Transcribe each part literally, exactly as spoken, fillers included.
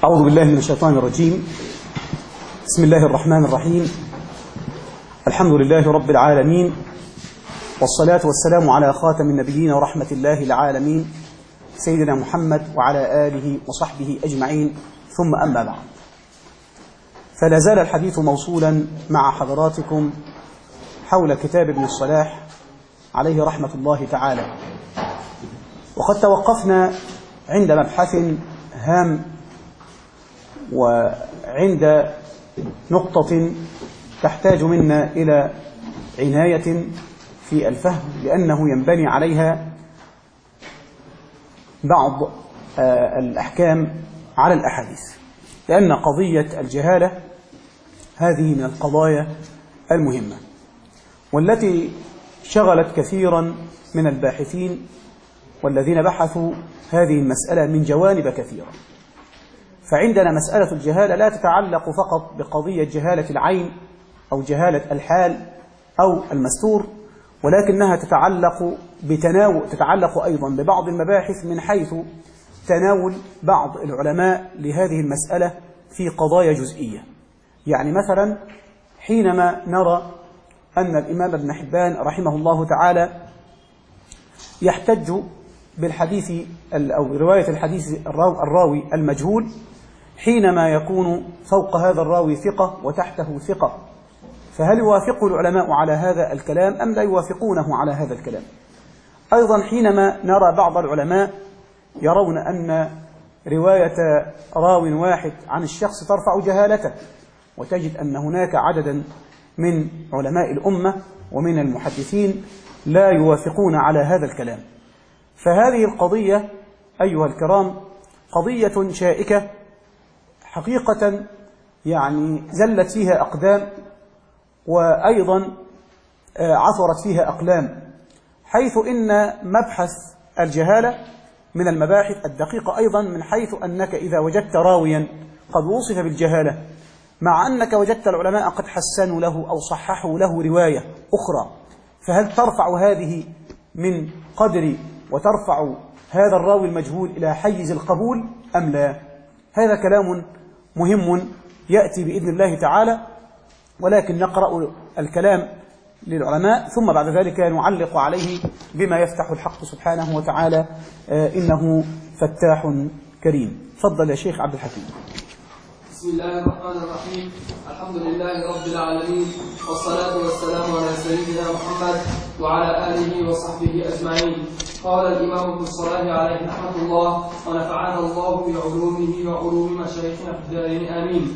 أعوذ بالله من الشيطان الرجيم. بسم الله الرحمن الرحيم. الحمد لله رب العالمين، والصلاة والسلام على خاتم النبيين ورحمة الله العالمين سيدنا محمد وعلى آله وصحبه أجمعين، ثم أما بعد، فلا زال الحديث موصولا مع حضراتكم حول كتاب ابن الصلاح عليه رحمة الله تعالى. وقد توقفنا عند مبحث هام وعند نقطة تحتاج منا إلى عناية في الفهم، لأنه ينبني عليها بعض الأحكام على الأحاديث، لأن قضية الجهالة هذه من القضايا المهمة والتي شغلت كثيرا من الباحثين والذين بحثوا هذه المسألة من جوانب كثيرة. فعندنا مسألة الجهالة لا تتعلق فقط بقضية جهالة العين أو جهالة الحال أو المستور، ولكنها تتعلق بتناول تتعلق أيضا ببعض المباحث من حيث تناول بعض العلماء لهذه المسألة في قضايا جزئية. يعني مثلا حينما نرى أن الإمام ابن حبان رحمه الله تعالى يحتج بالحديث أو رواية الحديث الراوي المجهول حينما يكون فوق هذا الراوي ثقة وتحته ثقة، فهل يوافق العلماء على هذا الكلام أم لا يوافقونه على هذا الكلام؟ أيضا حينما نرى بعض العلماء يرون أن رواية راو واحد عن الشخص ترفع جهالته، وتجد أن هناك عددا من علماء الأمة ومن المحدثين لا يوافقون على هذا الكلام. فهذه القضية أيها الكرام قضية شائكة حقيقة، يعني زلت فيها أقدام وأيضا عثرت فيها أقلام، حيث إن مبحث الجهالة من المباحث الدقيقة أيضا، من حيث أنك إذا وجدت راويا قد وصف بالجهالة مع أنك وجدت العلماء قد حسنوا له أو صححوا له رواية أخرى، فهل ترفع هذه من قدر وترفع هذا الراوي المجهول إلى حيز القبول أم لا؟ هذا كلام مهم يأتي بإذن الله تعالى، ولكن نقرأ الكلام للعلماء ثم بعد ذلك نعلق عليه بما يفتح الحق سبحانه وتعالى، إنه فتاح كريم. تفضل يا شيخ عبد الحكيم. بسم الله الرحمن الرحيم. الحمد لله رب العالمين، والصلاة والسلام على سيدنا محمد وعلى آله وصحبه أجمعين. قال الإمام ابن الصلاح عليه رحمة الله، ونفعنا الله بعلومه وعلوم مشايخنا في الدارين آمين.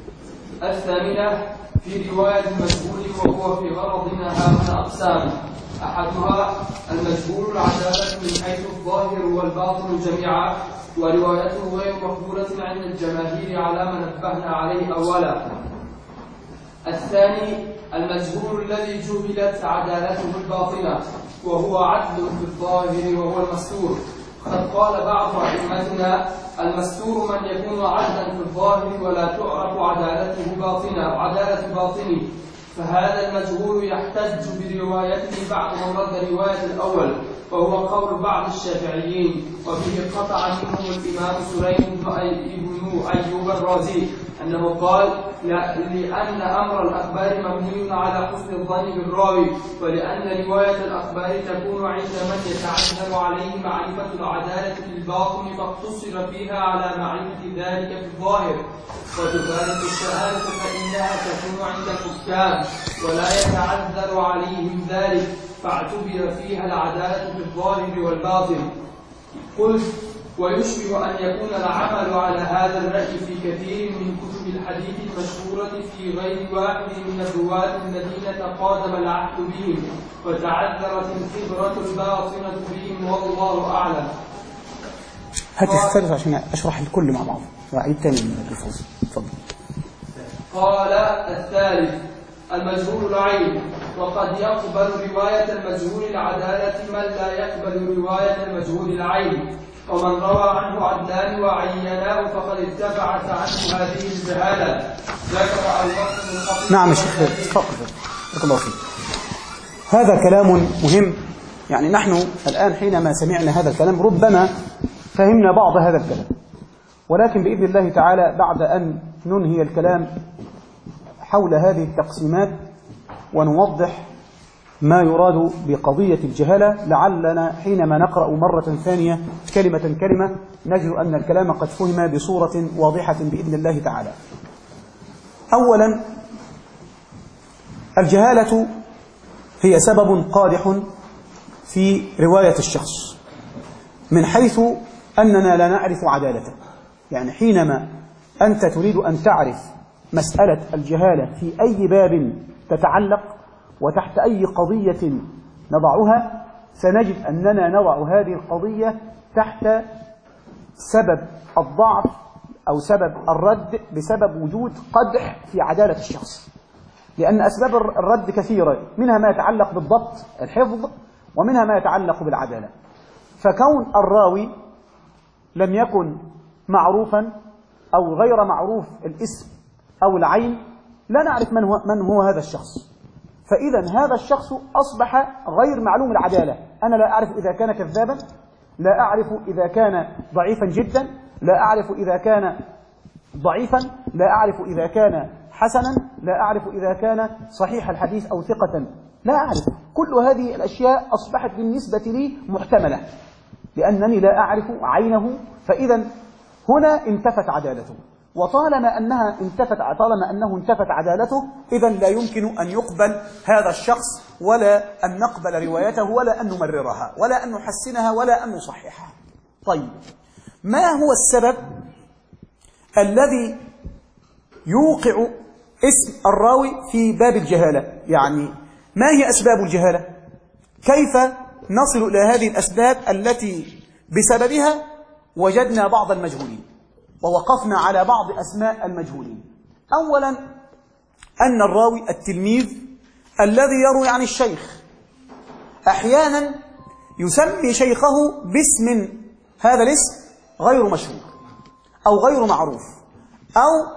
الثامنة في رواية المجهول، وهو في غرضنا هاهنا أقسام: أحدها المجهول العدالة من حيث الظاهر والباطن جميعا، وروايته غير مقبولة عند الجماهير على ما نبهنا عليه أولا. الثاني المجهول الذي جهلت عدالته الباطنة، وهو عدل في الظاهر وهو المستور. قد قال بعض أئمتنا: المستور من يكون عدلا في الظاهر ولا تعرف عدالته باطنة عدالة باطنه، فهذا المجهول يحتج بروايته بعد من رد رواية الأول، وهو قول بعض الشافعيين، وفيه قطع منهم الإمام سليم بن أيوب الرازي أنه قال: لأن أمر الأخبار مبني على حسن الظن بالراوي، ولأن رواية الأخبار تكون عند من يتعذر عليه معرفة العدالة في الباطن، فاقتصر فيها على معرفة ذلك في الظاهر. وتفارق الشهادة فإنها تكون عند الحكام ولا يتعذر عليهم ذلك، فاعتبر فيها العدالة في الظاهر والباطن. قلت: ويشبه أن يكون العمل على هذا الرأي في كثير من كتب الحديث المشهورة في غير واحد من الرواة الذين تقادم العهد بهم وتعذرت الخبرة الباطنة بهم، والله أعلم. هات الثالث عشان أشرح الكل مع بعض وأعيد تاني من الفوز. تفضل. قال الثالث المجهول العين، وقد يقبل رواية المجهول العدالة من لا يقبل رواية المجهول العين، ومن روى عنه عدلان وعيناه فقد اتبعت عنه هذه الجهالة. ذكر الوقت من قبل. نعم يا شيخ، تفضل. بارك الله فيك. هذا كلام مهم. يعني نحن الآن حينما سمعنا هذا الكلام ربما فهمنا بعض هذا الكلام، ولكن بإذن الله تعالى بعد أن ننهي الكلام حول هذه التقسيمات ونوضح ما يراد بقضية الجهالة، لعلنا حينما نقرأ مرة ثانية كلمة كلمة نجد أن الكلام قد فهم بصورة واضحة بإذن الله تعالى. أولا، الجهالة هي سبب قادح في رواية الشخص، من حيث أننا لا نعرف عدالته. يعني حينما أنت تريد أن تعرف مسألة الجهالة في أي باب تتعلق وتحت أي قضية نضعها، سنجد أننا نضع هذه القضية تحت سبب الضعف أو سبب الرد بسبب وجود قدح في عدالة الشخص، لأن أسباب الرد كثيرة، منها ما يتعلق بالضبط الحفظ ومنها ما يتعلق بالعدالة. فكون الراوي لم يكن معروفا أو غير معروف الاسم أو العين لا نعرف من هو, من هو هذا الشخص، فإذا هذا الشخص أصبح غير معلوم العدالة. أنا لا أعرف إذا كان كذابا، لا أعرف إذا كان ضعيفا جدا، لا أعرف إذا كان ضعيفا، لا أعرف إذا كان حسنا، لا أعرف إذا كان صحيح الحديث أو ثقة، لا أعرف. كل هذه الأشياء أصبحت بالنسبة لي محتملة لأنني لا أعرف عينه، فإذا هنا انتفت عدالته. وطالما أنها انتفت طالما أنه انتفت عدالته، إذا لا يمكن أن يقبل هذا الشخص ولا أن نقبل روايته ولا أن نمررها ولا أن نحسنها ولا أن نصححها. طيب، ما هو السبب الذي يوقع اسم الراوي في باب الجهالة؟ يعني ما هي أسباب الجهالة؟ كيف نصل إلى هذه الأسباب التي بسببها وجدنا بعض المجهولين ووقفنا على بعض أسماء المجهولين؟ أولا، أن الراوي التلميذ الذي يروي عن الشيخ أحيانا يسمي شيخه باسم، هذا الاسم غير مشهور أو غير معروف، أو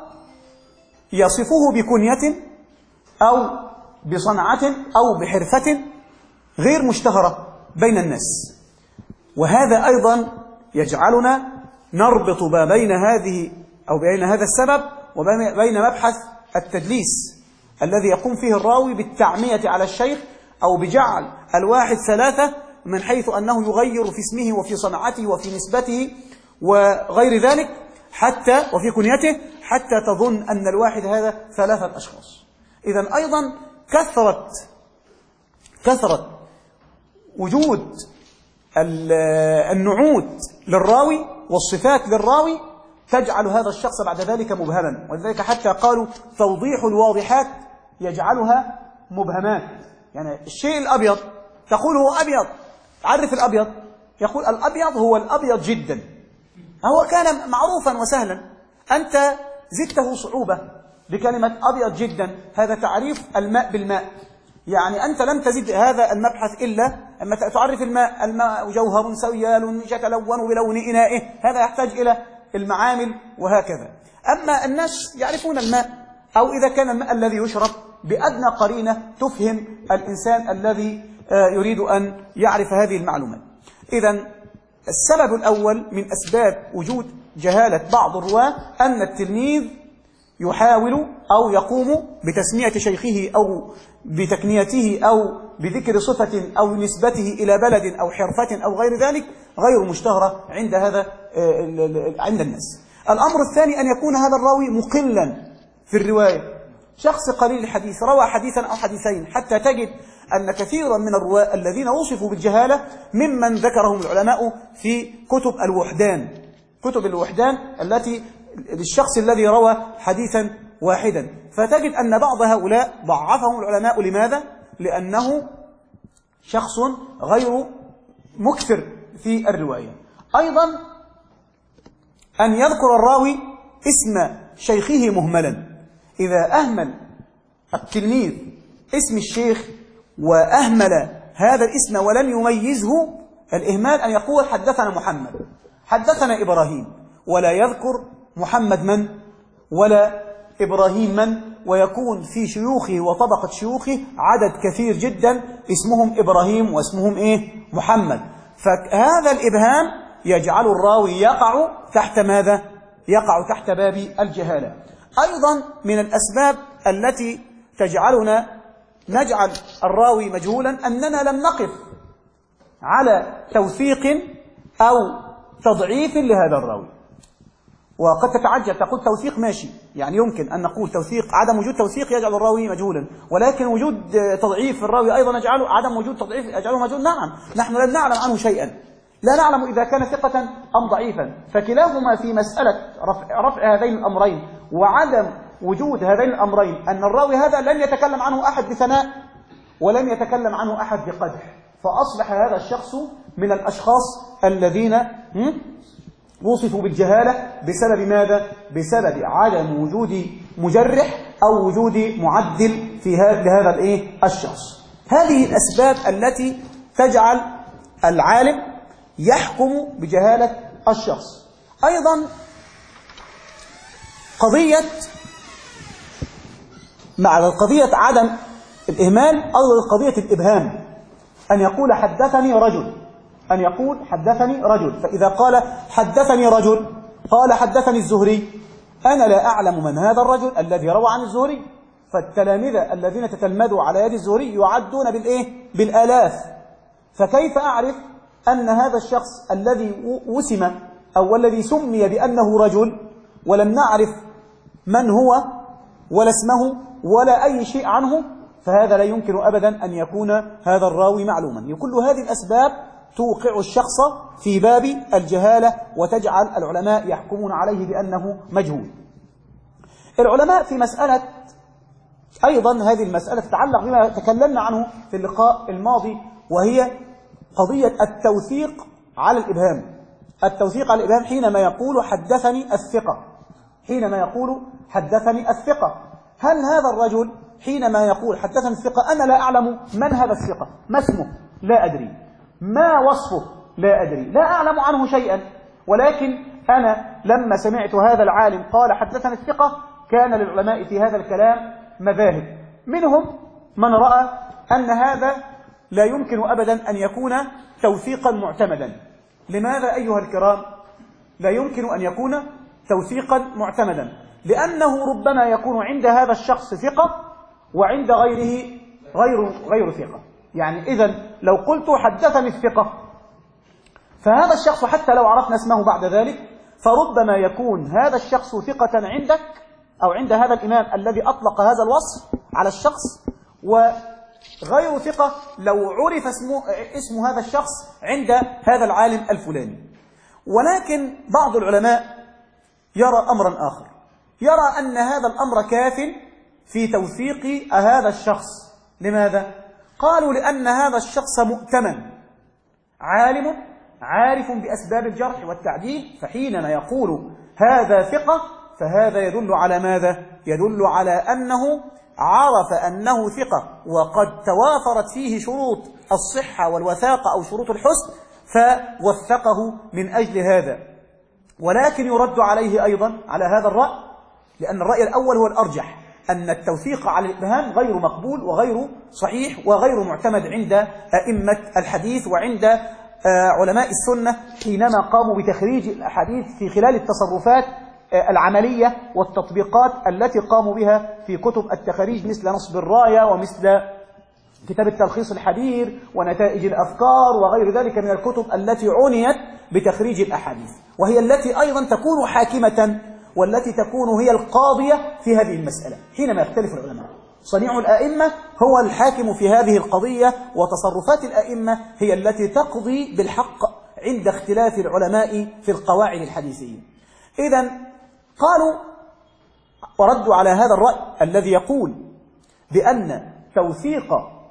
يصفه بكنية أو بصنعة أو بحرفة غير مشتهرة بين الناس. وهذا أيضا يجعلنا نربط ما بين هذه أو بين هذا السبب وبين مبحث التدليس الذي يقوم فيه الراوي بالتعمية على الشيخ أو بجعل الواحد ثلاثة من حيث أنه يغير في اسمه وفي صنعته وفي نسبته وغير ذلك، حتى وفي كنيته، حتى تظن أن الواحد هذا ثلاثة أشخاص. إذن أيضا كثرة كثرة وجود النعوت للراوي والصفات للراوي تجعل هذا الشخص بعد ذلك مبهما، ولذلك حتى قالوا توضيح الواضحات يجعلها مبهمات. يعني الشيء الأبيض تقول هو أبيض، عرف الأبيض، يقول الأبيض هو الأبيض جدا، هو كان معروفا وسهلا، أنت زدته صعوبة بكلمة أبيض جدا. هذا تعريف الماء بالماء، يعني أنت لم تزد هذا المبحث إلا أما تعرف الماء، الماء جوهر سيال يتلون بلون إنائه، هذا يحتاج إلى المعامل وهكذا. أما الناس يعرفون الماء، أو إذا كان الماء الذي يشرب بأدنى قرينة تفهم الإنسان الذي يريد أن يعرف هذه المعلومات. إذن السبب الأول من أسباب وجود جهالة بعض الرواة أن التلميذ يحاول أو يقوم بتسمية شيخه أو بتكنيته أو بذكر صفة أو نسبته إلى بلد أو حرفة أو غير ذلك غير مشتهرة عند هذا عند الناس. الأمر الثاني أن يكون هذا الراوي مقلا في الرواية، شخص قليل الحديث روى حديثا أو حديثين، حتى تجد أن كثيرا من الرواة الذين وصفوا بالجهالة ممن ذكرهم العلماء في كتب الوحدان، كتب الوحدان التي للشخص الذي روى حديثا واحدا، فتجد أن بعض هؤلاء ضعفهم العلماء. لماذا؟ لأنه شخص غير مكثر في الرواية. أيضا أن يذكر الراوي اسم شيخه مهملا، إذا أهمل التلميذ اسم الشيخ وأهمل هذا الاسم ولم يميزه، الإهمال أن يقول حدثنا محمد، حدثنا إبراهيم، ولا يذكر محمد من ولا إبراهيم من، ويكون في شيوخه وطبقة شيوخه عدد كثير جدا اسمهم إبراهيم واسمهم إيه؟ محمد. فهذا الإبهام يجعل الراوي يقع تحت ماذا؟ يقع تحت باب الجهالة. أيضا من الأسباب التي تجعلنا نجعل الراوي مجهولا أننا لم نقف على توثيق أو تضعيف لهذا الراوي. وقد تتعجب تقول توثيق ماشي، يعني يمكن أن نقول توثيق، عدم وجود توثيق يجعل الراوي مجهولا، ولكن وجود تضعيف الراوي أيضا يجعله، عدم وجود تضعيف يجعله مجهول. نعم، نحن لم نعلم عنه شيئا، لا نعلم إذا كان ثقة أم ضعيفا، فكلاهما في مسألة رفع, رفع هذين الأمرين وعدم وجود هذين الأمرين أن الراوي هذا لن يتكلم عنه أحد بثناء ولن يتكلم عنه أحد بقدح، فأصبح هذا الشخص من الأشخاص الذين وصفوا بالجهالة بسبب ماذا؟ بسبب عدم وجود مجرح أو وجود معدل في هذا الإيه؟ الشخص. هذه الأسباب التي تجعل العالم يحكم بجهالة الشخص. أيضا قضية مع قضية عدم الإهمال أو قضية الإبهام، أن يقول حدثني رجل، أن يقول حدثني رجل، فإذا قال حدثني رجل قال حدثني الزهري، أنا لا أعلم من هذا الرجل الذي روى عن الزهري، فالتلامذة الذين تتلمذوا على يد الزهري يعدون بالإيه؟ بالآلاف، فكيف أعرف أن هذا الشخص الذي وسم أو الذي سمي بأنه رجل ولم نعرف من هو ولا اسمه ولا أي شيء عنه، فهذا لا يمكن أبدا أن يكون هذا الراوي معلوما. كل هذه الأسباب توقع الشخص في باب الجهالة وتجعل العلماء يحكمون عليه بأنه مجهول. العلماء في مسألة أيضا، هذه المسألة تتعلق بما تكلمنا عنه في اللقاء الماضي، وهي قضية التوثيق على الإبهام. التوثيق على الإبهام حينما يقول حدثني الثقة، حينما يقول حدثني الثقة، هل هذا الرجل حينما يقول حدثني الثقة أنا لا أعلم من هذا الثقة، ما اسمه لا أدري، ما وصفه لا أدري، لا أعلم عنه شيئا، ولكن أنا لما سمعت هذا العالم قال حدثني الثقة كان للعلماء في هذا الكلام مذاهب، منهم من رأى أن هذا لا يمكن أبدا أن يكون توثيقا معتمدا. لماذا أيها الكرام لا يمكن أن يكون توثيقا معتمدا؟ لأنه ربما يكون عند هذا الشخص ثقة وعند غيره غير غير ثقة. يعني إذن لو قلت حدثني الثقة، فهذا الشخص حتى لو عرفنا اسمه بعد ذلك فربما يكون هذا الشخص ثقة عندك أو عند هذا الإمام الذي أطلق هذا الوصف على الشخص، وغير ثقة لو عرف اسمه اسم هذا الشخص عند هذا العالم الفلاني. ولكن بعض العلماء يرى أمرا آخر، يرى أن هذا الأمر كاف في توثيق هذا الشخص. لماذا؟ قالوا لأن هذا الشخص مؤتمن عالم عارف بأسباب الجرح والتعديل، فحينما يقول هذا ثقة فهذا يدل على ماذا؟ يدل على أنه عرف أنه ثقة وقد توافرت فيه شروط الصحة والوثاقة أو شروط الحسن فوثقه من أجل هذا. ولكن يرد عليه أيضا على هذا الرأي، لأن الرأي الأول هو الأرجح، أن التوثيق على الإبهام غير مقبول وغير صحيح وغير معتمد عند أئمة الحديث وعند علماء السنة حينما قاموا بتخريج الأحاديث في خلال التصرفات العملية والتطبيقات التي قاموا بها في كتب التخريج مثل نصب الراية ومثل كتاب التلخيص الحبير ونتائج الأفكار وغير ذلك من الكتب التي عنيت بتخريج الأحاديث، وهي التي أيضا تكون حاكمة والتي تكون هي القاضية في هذه المسألة حينما يختلف العلماء. صنيع الأئمة هو الحاكم في هذه القضية، وتصرفات الأئمة هي التي تقضي بالحق عند اختلاف العلماء في القواعد الحديثية. إذن قالوا وردوا على هذا الرأي الذي يقول بأن توثيق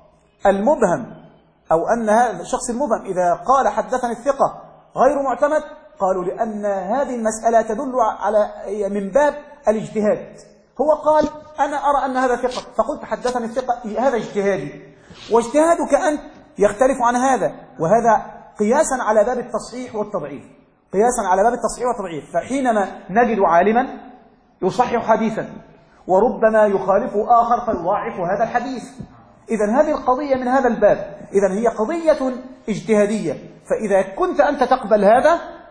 المبهم أو أن هذا الشخص المبهم إذا قال حدثني الثقة غير معتمد، قالوا لأن هذه المسألة تدل على من باب الاجتهاد. هو قال أنا أرى أن هذا ثقة فقلت حدثني الثقة، هذا اجتهادي، واجتهادك أنت يختلف عن هذا، وهذا قياسا على باب التصحيح والتضعيف، قياسا على باب التصحيح والتضعيف. فحينما نجد عالما يصحح حديثا وربما يخالفه آخر فيضاعف هذا الحديث، إذن هذه القضية من هذا الباب، إذن هي قضية اجتهادية. فإذا كنت أنت تقبل هذا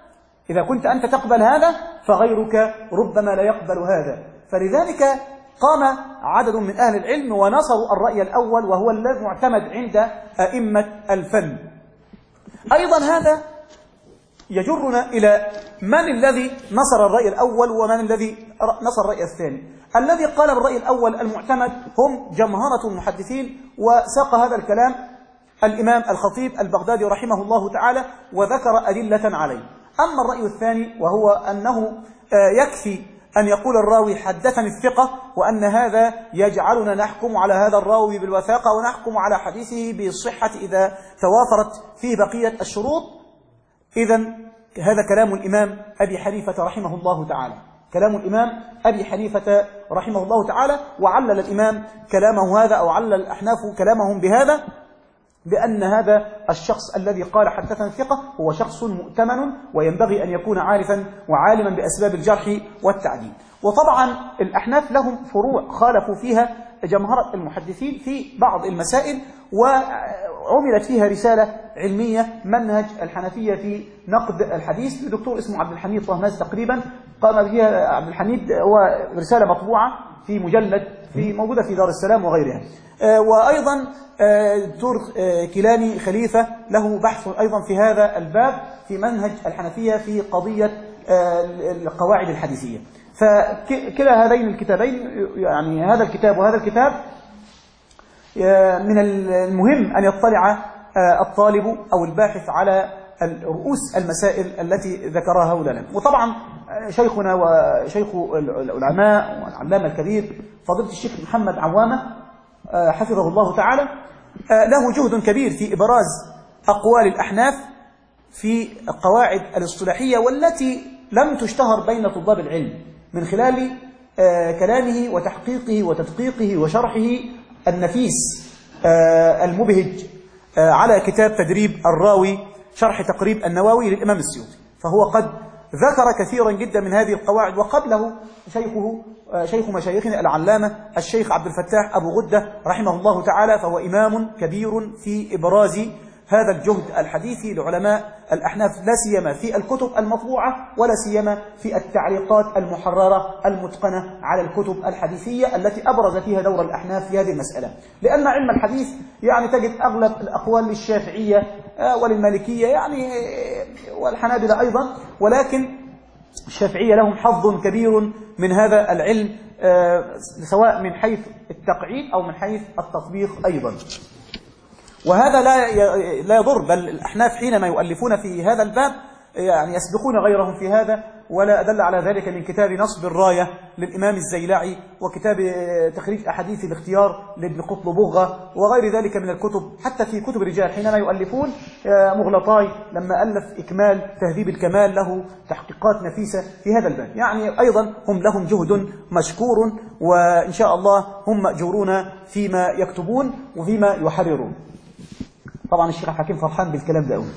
إذا كنت أنت تقبل هذا فغيرك ربما لا يقبل هذا. فلذلك قام عدد من أهل العلم ونصروا الرأي الأول وهو الذي معتمد عند أئمة الفن. أيضا هذا يجرنا إلى من الذي نصر الرأي الأول ومن الذي نصر الرأي الثاني. الذي قال بالرأي الأول المعتمد هم جمهرة المحدثين، وساق هذا الكلام الإمام الخطيب البغدادي رحمه الله تعالى وذكر أدلة عليه. أما الرأي الثاني وهو أنه يكفي أن يقول الراوي حدثني الثقة، وأن هذا يجعلنا نحكم على هذا الراوي بالوثاقة ونحكم على حديثه بالصحة إذا توافرت فيه بقية الشروط، إذن هذا كلام الإمام أبي حنيفة رحمه الله تعالى، كلام الإمام أبي حنيفة رحمه الله تعالى. وعلل الإمام كلامه هذا أو علل الأحناف كلامهم بهذا، بأن هذا الشخص الذي قال حدثنا الثقة هو شخص مؤتمن وينبغي أن يكون عارفا وعالما بأسباب الجرح والتعديل. وطبعا الأحناف لهم فروع خالفوا فيها جمهرة المحدثين في بعض المسائل، وعملت فيها رسالة علمية منهج الحنفية في نقد الحديث لدكتور اسمه عبد الحميد طهماز تقريبا، قام بها عبد الحميد، ورسالة مطبوعة في مجلد في موجودة في دار السلام وغيرها. وأيضا دكتور كيلاني خليفة له بحث أيضا في هذا الباب في منهج الحنفية في قضية القواعد الحديثية. فكلا هذين الكتابين، يعني هذا الكتاب وهذا الكتاب، من المهم أن يطلع الطالب أو الباحث على رؤوس المسائل التي ذكرها هؤلاء. وطبعا شيخنا وشيخ العلماء والعلامة الكبير فضيلة الشيخ محمد عوامة حفظه الله تعالى له جهد كبير في إبراز أقوال الأحناف في القواعد الاصطلاحية، والتي لم تشتهر بين طلاب العلم، من خلال كلامه وتحقيقه وتدقيقه وشرحه النفيس المبهج على كتاب تدريب الراوي شرح تقريب النووي للإمام السيوطي. فهو قد ذكر كثيرا جدا من هذه القواعد، وقبله شيخه شيخ مشايخنا العلامة الشيخ عبد الفتاح أبو غدة رحمه الله تعالى، فهو إمام كبير في إبراز هذا الجهد الحديثي لعلماء الأحناف، لا سيما في الكتب المطبوعة ولا سيما في التعليقات المحررة المتقنة على الكتب الحديثية التي أبرز فيها دور الأحناف في هذه المسألة. لأن علم الحديث يعني تجد أغلب الأقوال للشافعية وللمالكية يعني والحنابلة أيضا، ولكن الشافعية لهم حظ كبير من هذا العلم سواء من حيث التقعيد أو من حيث التطبيق أيضا. وهذا لا لا يضر، بل الأحناف حينما يؤلفون في هذا الباب يعني يسبقون غيرهم في هذا. ولا أدل على ذلك من كتاب نصب الراية للإمام الزيلعي، وكتاب تخريج أحاديث الاختيار لابن قطب بغة، وغير ذلك من الكتب. حتى في كتب الرجال حينما يؤلفون، مغلطاي لما ألف إكمال تهذيب الكمال له تحقيقات نفيسة في هذا الباب. يعني أيضا هم لهم جهد مشكور، وإن شاء الله هم مأجورون فيما يكتبون وفيما يحررون. طبعا الشيخ الحكيم فرحان بالكلام ده قوي.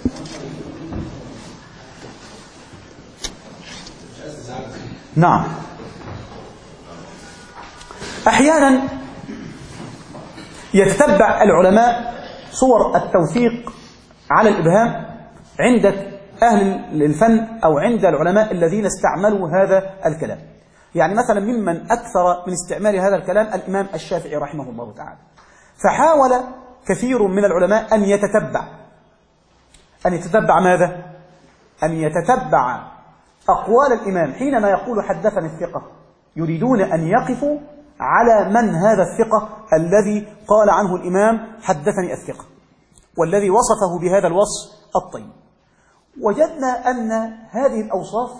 نعم. أحيانا يتتبع العلماء صور التوثيق على الإبهام عند أهل الفن أو عند العلماء الذين استعملوا هذا الكلام. يعني مثلا ممن أكثر من استعمال هذا الكلام الإمام الشافعي رحمه الله تعالى، فحاول كثير من العلماء أن يتتبع أن يتتبع ماذا؟ أن يتتبع أقوال الإمام حينما يقول حدثني الثقة، يريدون أن يقفوا على من هذا الثقة الذي قال عنه الإمام حدثني الثقة، والذي وصفه بهذا الوصف الطيب. وجدنا أن هذه الأوصاف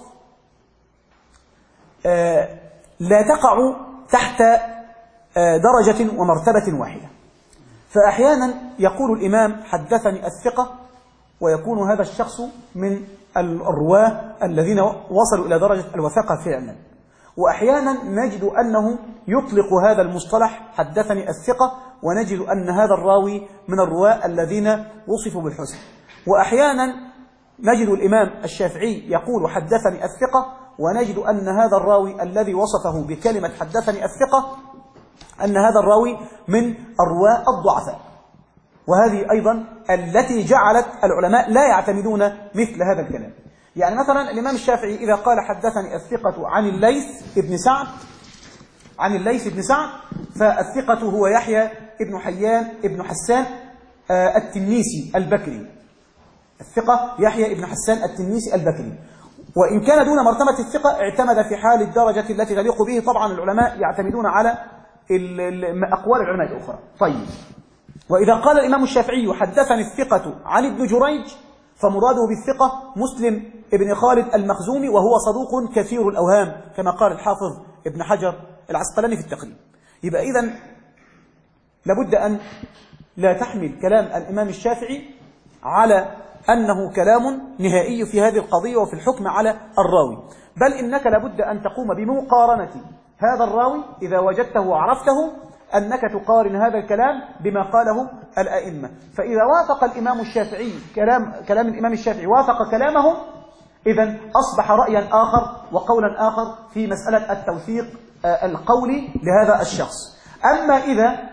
لا تقع تحت درجة ومرتبة واحدة. فأحيانا يقول الإمام حدثني الثقة ويكون هذا الشخص من الرواة الذين وصلوا إلى درجة الوثاقة فعلا، وأحيانا نجد أنه يطلق هذا المصطلح حدثني الثقة ونجد أن هذا الراوي من الرواة الذين وصفوا بالحسن. وأحيانا نجد الإمام الشافعي يقول حدثني الثقة ونجد أن هذا الراوي الذي وصفه بكلمة حدثني الثقة أن هذا الراوي من الرواة الضعفاء. وهذه أيضا التي جعلت العلماء لا يعتمدون مثل هذا الكلام. يعني مثلا الإمام الشافعي إذا قال حدثني الثقة عن الليث ابن سعد عن الليث بن سعد، فالثقة هو يحيى ابن حيان ابن حسان التنيسي البكري. الثقة يحيى ابن حسان التنيسي البكري، وإن كان دون مرتبة الثقة اعتمد في حال الدرجة التي تليق به. طبعا العلماء يعتمدون على أقوال العلماء الأخرى. طيب، وإذا قال الإمام الشافعي حدثني الثقة عن ابن جريج، فمراده بالثقة مسلم ابن خالد المخزومي، وهو صدوق كثير الأوهام كما قال الحافظ ابن حجر العسقلاني في التقريب. يبقى إذن لابد أن لا تحمل كلام الإمام الشافعي على أنه كلام نهائي في هذه القضية وفي الحكم على الراوي، بل إنك لابد أن تقوم بمقارنة هذا الراوي إذا وجدته وعرفته، أنك تقارن هذا الكلام بما قاله الأئمة. فإذا وافق الإمام الشافعي كلام كلام الإمام الشافعي وافق كلامه، إذن أصبح رأيا آخر وقولا آخر في مسألة التوثيق القولي لهذا الشخص. أما إذا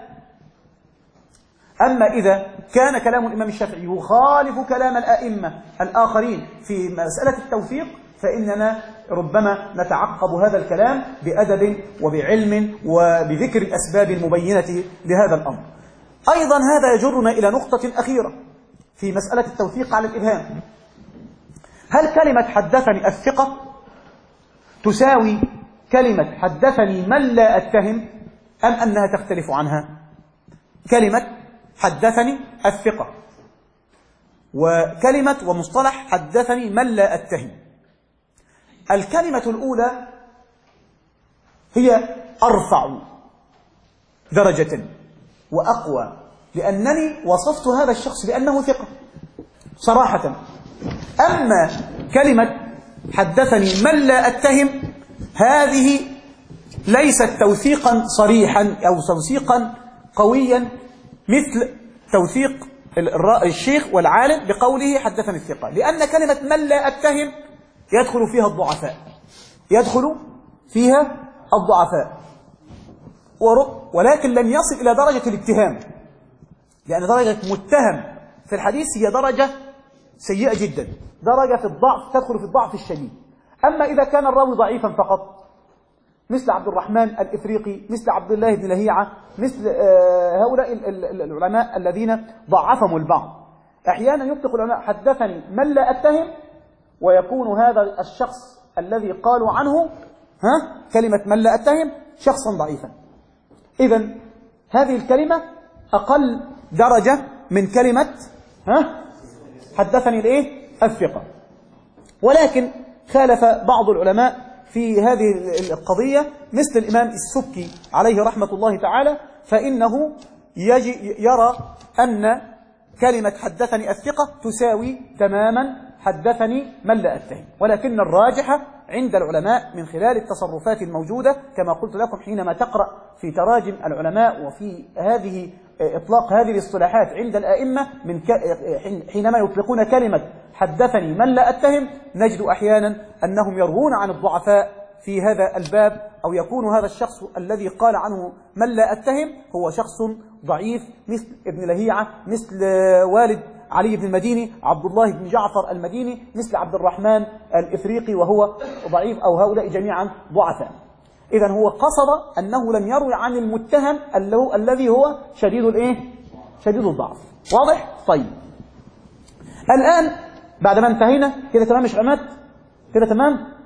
أما إذا كان كلام الإمام الشافعي يخالف كلام الأئمة الآخرين في مسألة التوثيق، فإننا ربما نتعقب هذا الكلام بأدب وبعلم وبذكر الأسباب المبينة لهذا الأمر. أيضا هذا يجرنا إلى نقطة أخيرة في مسألة التوثيق على الإبهام. هل كلمة حدثني الثقة تساوي كلمة حدثني من لا أتهم، أم أنها تختلف عنها؟ كلمة حدثني الثقة وكلمة ومصطلح حدثني من لا أتهم، الكلمة الأولى هي أرفع درجة وأقوى، لأنني وصفت هذا الشخص بأنه ثقة صراحة. أما كلمة حدثني من لا أتهم هذه ليست توثيقا صريحا أو توثيقا قويا مثل توثيق الشيخ والعالم بقوله حدثني الثقة، لأن كلمة من لا أتهم يدخل فيها الضعفاء يدخل فيها الضعفاء ولكن لم يصل إلى درجة الاتهام، لأن درجة متهم في الحديث هي درجة سيئة جدا، درجة في الضعف تدخل في الضعف الشديد. أما إذا كان الراوي ضعيفا فقط مثل عبد الرحمن الإفريقي، مثل عبد الله بن لهيعة، مثل هؤلاء العلماء الذين ضعفهم البعض، أحيانا يطلق العلماء حدثني من لا أتهم، ويكون هذا الشخص الذي قالوا عنه ها كلمة من لا أتهم شخصا ضعيفا. إذن هذه الكلمة أقل درجة من كلمة ها حدثني الإيه الثقة. ولكن خالف بعض العلماء في هذه القضية مثل الإمام السبكي عليه رحمة الله تعالى، فإنه يجي يرى أن كلمة حدثني الثقة تساوي تماما حدثني من لا أتهم، ولكن الراجح عند العلماء من خلال التصرفات الموجودة كما قلت لكم حينما تقرأ في تراجم العلماء وفي هذه إطلاق هذه الاصطلاحات عند الأئمة من حينما يطلقون كلمة حدثني من لا أتهم نجد أحيانا أنهم يروون عن الضعفاء في هذا الباب، أو يكون هذا الشخص الذي قال عنه من لا أتهم هو شخص ضعيف مثل ابن لهيعة، مثل والد علي بن المديني عبد الله بن جعفر المديني، مثل عبد الرحمن الإفريقي وهو ضعيف، أو هؤلاء جميعا ضعفاء. إذن هو قصد أنه لم يروي عن المتهم الذي هو شديد الإيه؟ شديد الضعف. واضح؟ طيب الآن بعد ما انتهينا كده تمام مش عماد كده تمام؟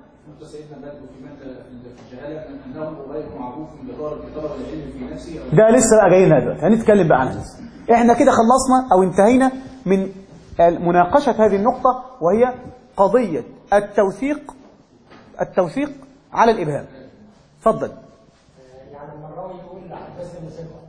ده لسه بقى جايين هذا هنتكلم بقى عنها. احنا كده خلصنا او انتهينا من مناقشة هذه النقطة، وهي قضية التوثيق التوثيق على الإبهام. تفضل. يعني لما الراوي يقول حدثني ثقة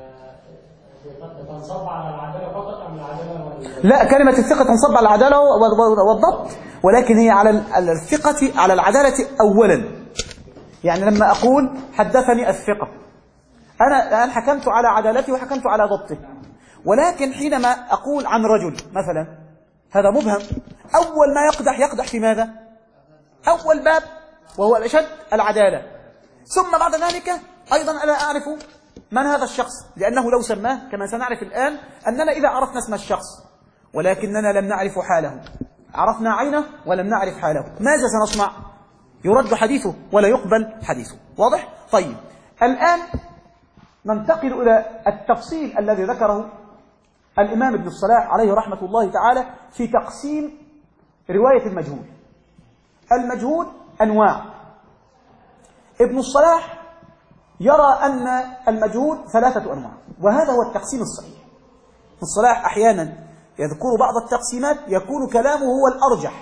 تنصب على العدالة فقط ام العدالة؟ لا، كلمة الثقة تنصب على العدالة والضبط، ولكن هي على الثقة على العدالة أولا. يعني لما أقول حدثني الثقة أنا الآن حكمت على عدالته وحكمت على ضبطه، ولكن حينما أقول عن رجل مثلا هذا مبهم، أول ما يقدح يقدح في ماذا؟ أول باب وهو الأشد العدالة، ثم بعد ذلك أيضا أنا أعرف من هذا الشخص، لأنه لو سماه كما سنعرف الآن أننا إذا عرفنا اسم الشخص ولكننا لم نعرف حاله عرفنا عينه ولم نعرف حاله، ماذا سنصنع؟ يرد حديثه ولا يقبل حديثه. واضح؟ طيب، الآن ننتقل إلى التفصيل الذي ذكره الإمام ابن الصلاح عليه رحمة الله تعالى في تقسيم رواية المجهول. المجهول أنواع. ابن الصلاح يرى أن المجهول ثلاثة أنواع، وهذا هو التقسيم الصحيح. ابن الصلاح أحيانا يذكر بعض التقسيمات يكون كلامه هو الأرجح،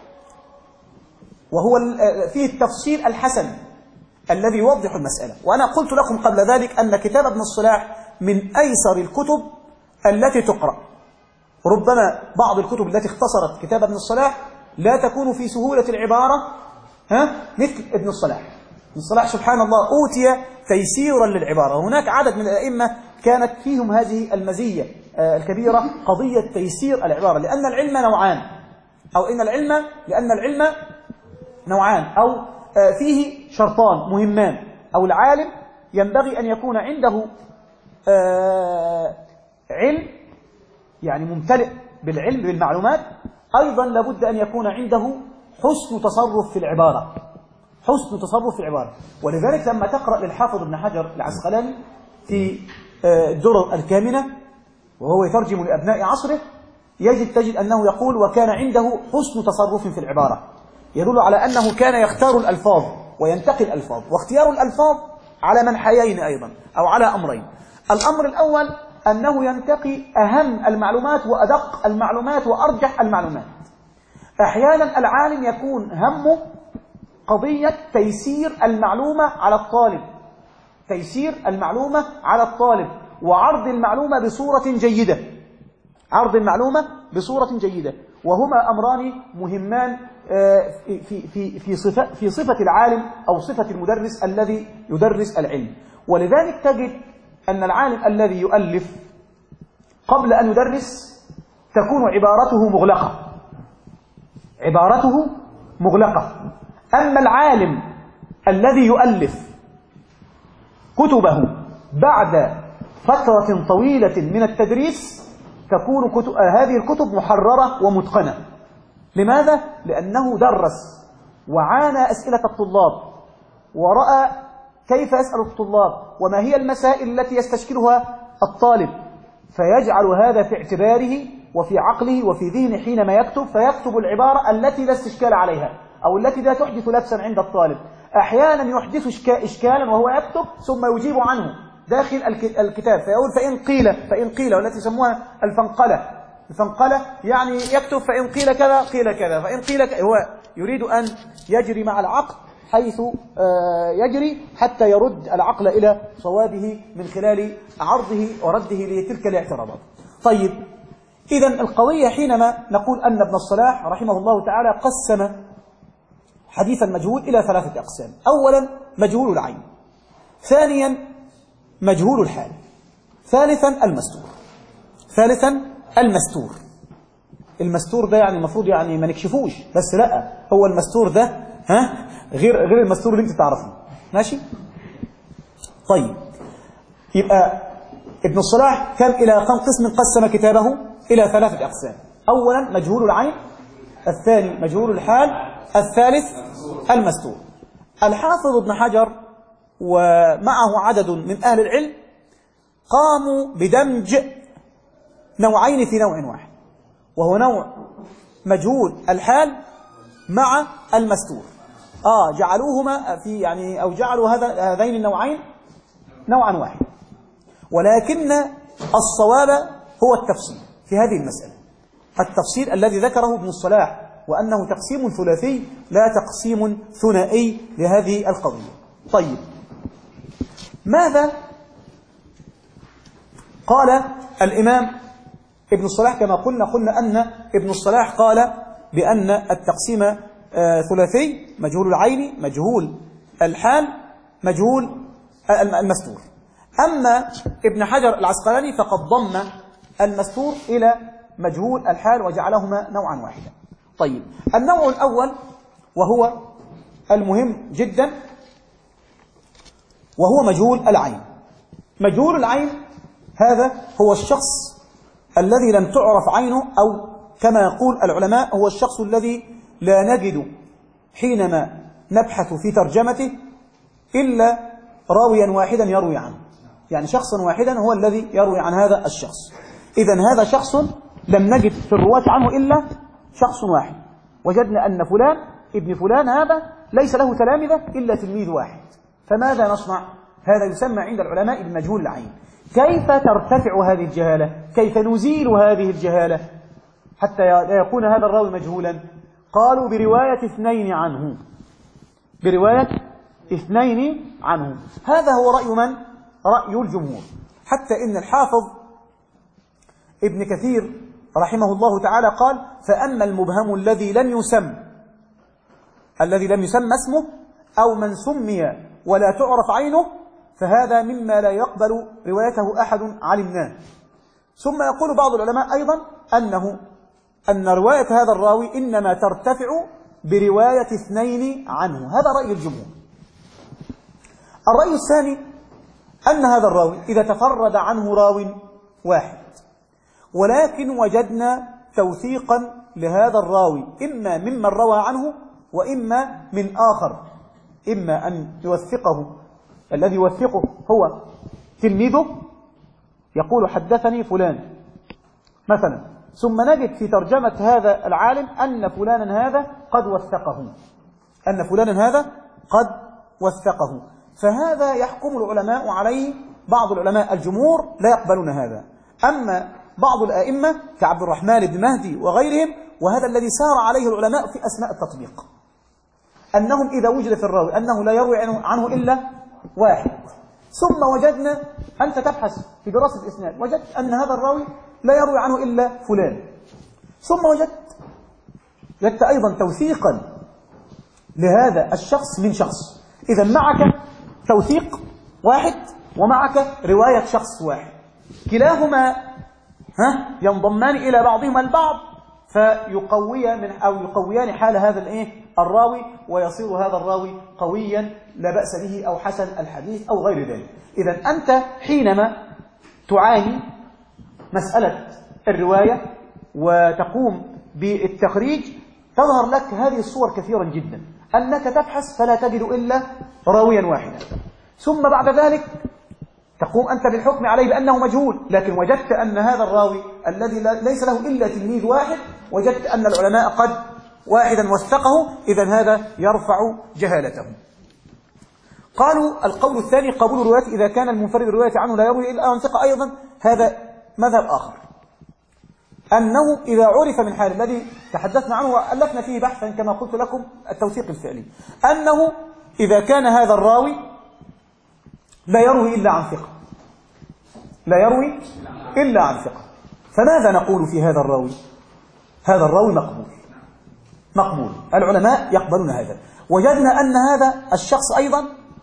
وهو فيه التفصيل الحسن الذي يوضح المسألة. وأنا قلت لكم قبل ذلك أن كتاب ابن الصلاح من أيسر الكتب التي تقرأ. ربما بعض الكتب التي اختصرت كتاب ابن الصلاح لا تكون في سهولة العبارة ها مثل ابن الصلاح. ابن الصلاح سبحان الله أوتي تيسيرا للعبارة. هناك عدد من الأئمة كانت فيهم هذه المزية الكبيرة، قضية تيسير العبارة، لأن العلم نوعان، أو إن العلم لأن العلم نوعان، أو فيه شرطان مهمان. أو العالم ينبغي أن يكون عنده علم، يعني ممتلئ بالعلم بالمعلومات، أيضا لابد أن يكون عنده حسن تصرف في العبارة، حسن تصرف في العبارة. ولذلك لما تقرأ للحافظ ابن حجر العسقلاني في الدرر الكامنة وهو يترجم لأبناء عصره، يجد تجد أنه يقول وكان عنده حسن تصرف في العبارة، يدل على أنه كان يختار الألفاظ وينتقي الألفاظ. واختيار الألفاظ على منحيين أيضا، أو على أمرين. الأمر الأول أنه ينتقي أهم المعلومات وأدق المعلومات وأرجح المعلومات. أحيانا العالم يكون همه قضية تيسير المعلومة على الطالب، تيسير المعلومة على الطالب وعرض المعلومة بصورة جيدة، عرض المعلومة بصورة جيدة. وهما أمران مهمان في في في صفة في صفة العالم أو صفة المدرس الذي يدرس العلم. ولذلك تجد أن العالم الذي يؤلف قبل أن يدرس تكون عبارته مغلقة، عبارته مغلقة. أما العالم الذي يؤلف كتبه بعد فترة طويلة من التدريس تكون كتب هذه الكتب محررة ومتقنة. لماذا؟ لأنه درس وعانى أسئلة الطلاب ورأى كيف يسأل الطلاب وما هي المسائل التي يستشكلها الطالب، فيجعل هذا في اعتباره وفي عقله وفي ذهنه حينما يكتب، فيكتب العبارة التي لا استشكال عليها أو التي لا تحدث لبسا عند الطالب. أحيانا يحدث إشكالا وهو يكتب ثم يجيب عنه داخل الكتاب، فيقول فإن قيل فإن قيل والتي يسموها الفنقلة. الفنقلة يعني يكتب فإن قيل كذا قيل كذا فإن قيل كذا. هو يريد أن يجري مع العقل حيث يجري حتى يرد العقل إلى صوابه من خلال عرضه ورده لتلك الاعتراضات. طيب، إذن القضية حينما نقول أن ابن الصلاح رحمه الله تعالى قسم حديث المجهول إلى ثلاثة أقسام. أولا مجهول العين، ثانيا مجهول الحال، ثالثا المستور. ثالثا المستور. المستور ده يعني المفروض يعني ما نكشفوش، بس لا، هو المستور ده ها غير غير المستور اللي انت تعرفه. ماشي؟ طيب، يبقى ابن الصلاح كم إلى كم قسم قسم كتابه؟ إلى ثلاثة أقسام. أولا مجهول العين، الثاني مجهول الحال، الثالث المستور. الحافظ ابن حجر ومعه عدد من أهل العلم قاموا بدمج نوعين في نوع واحد، وهو نوع مجهول الحال مع المستور. آه جعلوهما في يعني أو جعلوا هذا هذين النوعين نوعا واحد، ولكن الصواب هو التفصيل في هذه المسألة، التفصيل الذي ذكره ابن الصلاح، وأنه تقسيم ثلاثي لا تقسيم ثنائي لهذه القضية. طيب، ماذا قال الإمام ابن الصلاح؟ كما قلنا قلنا أن ابن الصلاح قال بأن التقسيم ثلاثي: مجهول العين، مجهول الحال، مجهول المستور. أما ابن حجر العسقلاني فقد ضم المستور إلى مجهول الحال وجعلهما نوعا واحدا. طيب، النوع الأول وهو المهم جدا وهو مجهول العين. مجهول العين هذا هو الشخص الذي لم تعرف عينه أو كما يقول العلماء هو الشخص الذي لا نجد حينما نبحث في ترجمته إلا راويا واحدا يروي عنه، يعني شخصا واحدا هو الذي يروي عن هذا الشخص. إذن هذا شخص لم نجد في الرواة عنه إلا شخص واحد، وجدنا أن فلان ابن فلان هذا ليس له تلامذة إلا تلميذ واحد، فماذا نصنع؟ هذا يسمى عند العلماء بمجهول العين. كيف ترتفع هذه الجهالة؟ كيف نزيل هذه الجهالة حتى لا يكون هذا الراوي مجهولا؟ قالوا برواية اثنين عنه، برواية اثنين عنه. هذا هو رأي من؟ رأي الجمهور. حتى إن الحافظ ابن كثير رحمه الله تعالى قال: فأما المبهم الذي لم يسم الذي لم يسمى اسمه أو من سمي ولا تعرف عينه فهذا مما لا يقبل روايته أحد علمناه. ثم يقول بعض العلماء أيضا أنه أن رواية هذا الراوي إنما ترتفع برواية اثنين عنه. هذا رأي الجمهور. الرأي الثاني أن هذا الراوي إذا تفرد عنه راو واحد ولكن وجدنا توثيقا لهذا الراوي إما ممن روى عنه وإما من آخر، إما أن يوثقه الذي يوثقه هو تلميذه يقول حدثني فلان مثلا، ثم نجد في ترجمة هذا العالم أن فلانا هذا قد وثقه أن فلانا هذا قد وثقه فهذا يحكم العلماء عليه. بعض العلماء الجمهور لا يقبلون هذا، أما بعض الآئمة كعبد الرحمن بن مهدي وغيرهم، وهذا الذي سار عليه العلماء في أسماء التطبيق، أنهم إذا وجد في الراوي أنه لا يروي عنه إلا واحد، ثم وجدنا أنت تبحث في دراسة الإسناد وجدت أن هذا الراوي لا يروي عنه إلا فلان، ثم وجدت وجدت أيضا توثيقا لهذا الشخص من شخص. إذا معك توثيق واحد ومعك رواية شخص واحد، كلاهما ها ينضمان إلى بعضهما البعض فيقوي من أو يقويان حال هذا الإيه الراوي، ويصير هذا الراوي قويا لا بأس به أو حسن الحديث أو غير ذلك. إذا أنت حينما تعاني مسألة الرواية وتقوم بالتخريج تظهر لك هذه الصور كثيرا جدا، أنك تبحث فلا تجد إلا راويا واحدا، ثم بعد ذلك تقوم أنت بالحكم عليه بأنه مجهول، لكن وجدت أن هذا الراوي الذي ليس له إلا تلميذ واحد وجدت أن العلماء قد واحدا وثقه، إذن هذا يرفع جهالته. قالوا القول الثاني قبول الرواية إذا كان المنفرد الرواية عنه لا يروي إلا عن ثقة، أيضا هذا مذهب آخر، أنه إذا عرف من حال الذي تحدثنا عنه وألفنا فيه بحثا كما قلت لكم التوثيق الفعلي، أنه إذا كان هذا الراوي لا يروي إلا عن ثقة لا يروي إلا عن ثقة فماذا نقول في هذا الراوي؟ هذا الراوي مقبول مقبول العلماء يقبلون هذا. وجدنا أن هذا الشخص أيضا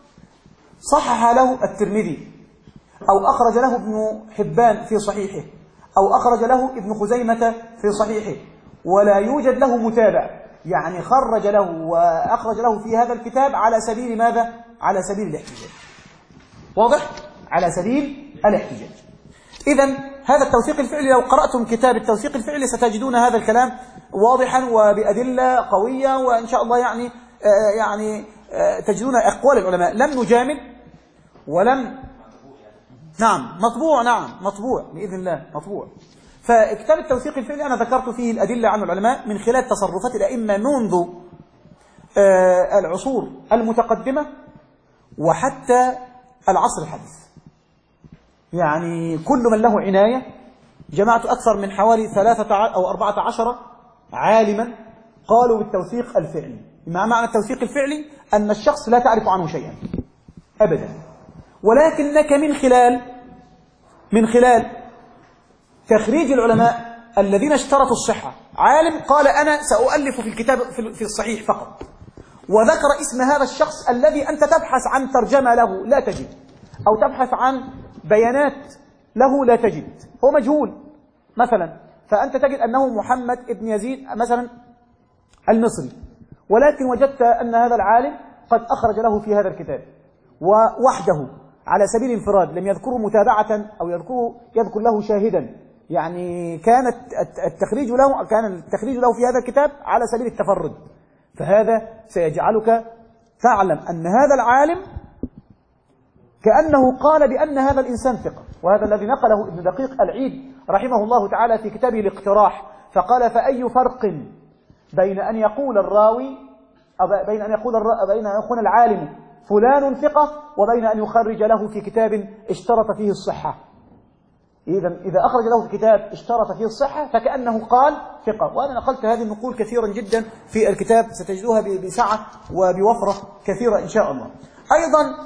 صحح له الترمذي أو أخرج له ابن حبان في صحيحه أو أخرج له ابن خزيمة في صحيحه ولا يوجد له متابع، يعني خرج له وأخرج له في هذا الكتاب على سبيل ماذا؟ على سبيل الاحتجاج. واضح؟ على سبيل الاحتجاج. إذن هذا التوثيق الفعلي لو قرأتم كتاب التوثيق الفعلي ستجدون هذا الكلام واضحا وبأدلة قوية، وإن شاء الله يعني آه يعني آه تجدون أقوال العلماء، لم نجامل ولم نعم مطبوع نعم مطبوع بإذن الله مطبوع. فكتاب التوثيق الفعلي أنا ذكرت فيه الأدلة عن العلماء من خلال تصرفات الأئمة منذ آه العصور المتقدمة وحتى العصر الحديث، يعني كل من له عناية. جمعت أكثر من حوالي ثلاثة أو أربعة عشر عالما قالوا بالتوثيق الفعلي. ما معنى التوثيق الفعلي؟ أن الشخص لا تعرف عنه شيئا أبدا، ولكنك من خلال من خلال تخريج العلماء الذين اشترطوا الصحة، عالم قال أنا سأؤلف في الكتاب في الصحيح فقط وذكر اسم هذا الشخص الذي أنت تبحث عن ترجمة له لا تجد، أو تبحث عن بيانات له لا تجد، هو مجهول مثلا، فأنت تجد أنه محمد ابن يزيد مثلا المصري، ولكن وجدت أن هذا العالم قد أخرج له في هذا الكتاب ووحده على سبيل الانفراد، لم يذكره متابعة أو يذكره يذكر له شاهدا يعني كان التخريج له كان التخريج له في هذا الكتاب على سبيل التفرد، فهذا سيجعلك تعلم أن هذا العالم كأنه قال بأن هذا الإنسان ثقة. وهذا الذي نقله ابن دقيق العيد رحمه الله تعالى في كتابه الاقتراح، فقال: فأي فرق بين أن يقول الراوي بين أن يقول بين أن يقول العالم فلان ثقة وبين أن يخرج له في كتاب اشترط فيه الصحة. إذا إذا أخرج له في كتاب اشترط فيه الصحة فكأنه قال ثقة. وأنا نقلت هذه النقول كثيرا جدا في الكتاب، ستجدوها بسعة وبوفرة كثيرة إن شاء الله. أيضا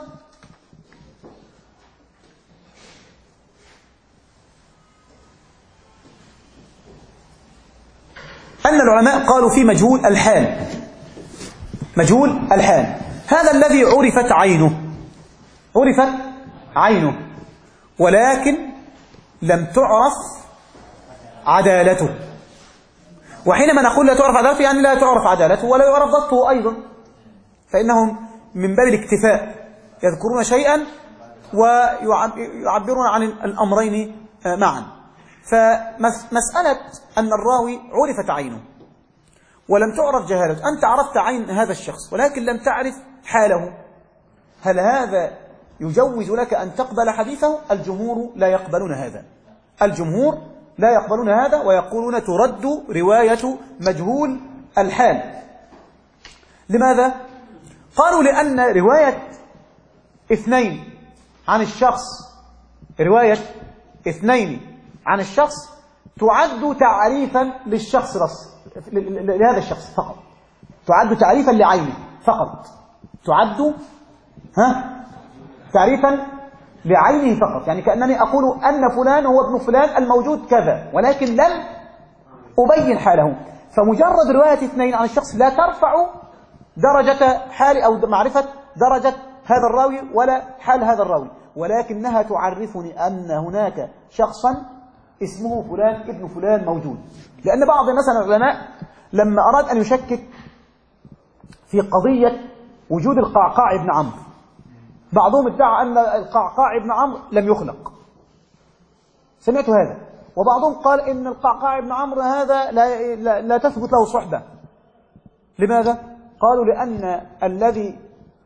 أن العلماء قالوا في مجهول الحال، مجهول الحال هذا الذي عرفت عينه، عرفت عينه ولكن لم تعرف عدالته. وحينما نقول لا تعرف عدالته يعني لا تعرف عدالته ولا يعرف ضبطه أيضا، فإنهم من باب الاكتفاء يذكرون شيئا ويعبرون عن الأمرين معا. فمسألة أن الراوي عرفت عينه ولم تعرف جهالته، أنت عرفت عين هذا الشخص ولكن لم تعرف حاله، هل هذا يجوز لك أن تقبل حديثه؟ الجمهور لا يقبلون هذا، الجمهور لا يقبلون هذا ويقولون ترد رواية مجهول الحال. لماذا؟ قالوا لأن رواية اثنين عن الشخص رواية اثنين عن الشخص تعد تعريفا للشخص بس، لهذا الشخص فقط، تعد تعريفا لعينه فقط، تعد ها تعريفا لعينه فقط. يعني كأنني أقول أن فلان هو ابن فلان الموجود كذا ولكن لم أبين حاله. فمجرد رواية اثنين عن الشخص لا ترفع درجة حال أو معرفة درجة هذا الراوي ولا حال هذا الراوي، ولكنها تعرفني أن هناك شخصا اسمه فلان ابن فلان موجود. لأن بعض مثلا العلماء لما أراد أن يشكك في قضية وجود القعقاع بن عمرو، بعضهم ادعى أن القعقاع بن عمرو لم يخلق، سمعت هذا، وبعضهم قال إن القعقاع بن عمرو هذا لا, لا, لا تثبت له صحبة. لماذا؟ قالوا لأن الذي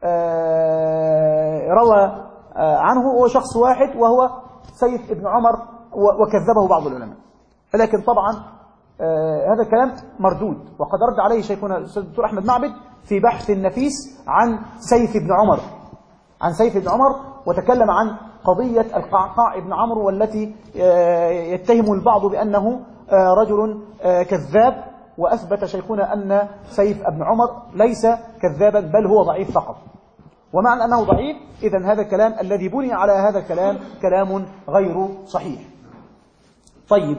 روى عنه هو شخص واحد وهو سيف ابن عمر وكذبه بعض العلماء. لكن طبعا هذا الكلام مردود، وقد رد عليه شيخنا الدكتور أحمد معبد في بحث نفيس عن سيف ابن عمر عن سيف ابن عمر وتكلم عن قضية القعقاع ابن عمرو والتي يتهم البعض بأنه رجل كذاب، وأثبت شيخنا أن سيف ابن عمر ليس كذابا بل هو ضعيف فقط. ومعنى أنه ضعيف إذن هذا الكلام الذي بني على هذا الكلام كلام غير صحيح. طيب،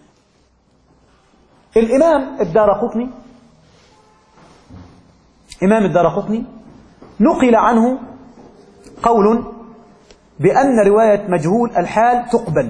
الإمام الدارقطني إمام الدارقطني نقل عنه قول بأن رواية مجهول الحال تقبل،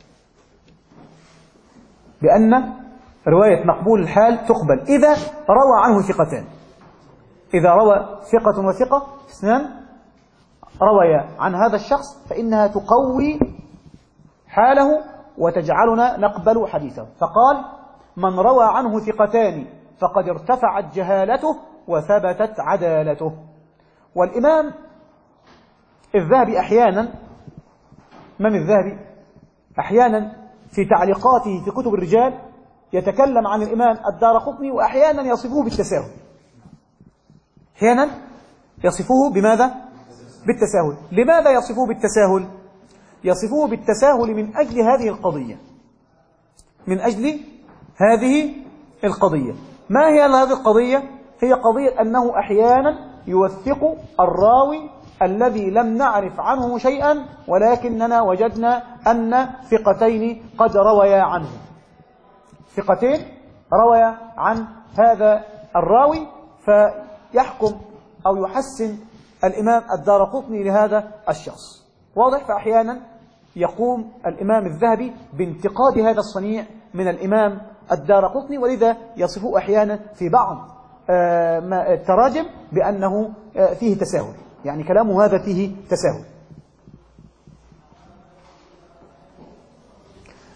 بأن رواية مقبول الحال تقبل إذا روى عنه ثقتان، إذا روى ثقة وثقة اثنان روي عن هذا الشخص فإنها تقوي حاله وتجعلنا نقبل حديثه. فقال: من روى عنه ثقتان فقد ارتفعت جهالته وثبتت عدالته. والإمام الذهبي أحيانا إمام الذهبي أحيانا في تعليقاته في كتب الرجال يتكلم عن الإمام الدارقطني وأحيانا يصفه بالتساهل، أحيانا يصفه بماذا؟ بالتساهل. لماذا يصفه بالتساهل؟ يصفه بالتساهل من أجل هذه القضية، من أجل هذه القضية. ما هي هذه القضية؟ هي قضية أنه أحيانا يوثق الراوي الذي لم نعرف عنه شيئا ولكننا وجدنا أن ثقتين قد رويا عنه، ثقتين رويا عن هذا الراوي، فيحكم أو يحسن الإمام الدارقطني لهذا الشخص. واضح؟ فأحيانا يقوم الإمام الذهبي بانتقاد هذا الصنيع من الإمام الدارقطني، ولذا يصفه أحيانا في بعض التراجم بأنه فيه تساهل، يعني كلامه هذا فيه تساهل.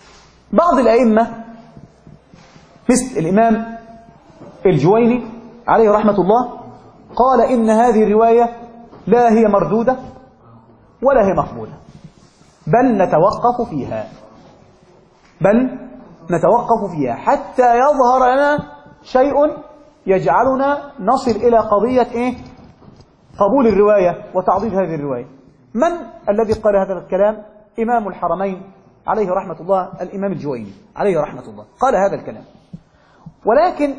بعض الأئمة مثل الإمام الجويني عليه رحمة الله قال إن هذه الرواية لا هي مردودة ولا هي مقبولة، بل نتوقف فيها بل نتوقف فيها حتى يظهر لنا شيء يجعلنا نصل إلى قضية إيه؟ قبول الرواية وتعضيد هذه الرواية. من الذي قال هذا الكلام؟ إمام الحرمين عليه رحمة الله، الإمام الجويني عليه رحمة الله قال هذا الكلام. ولكن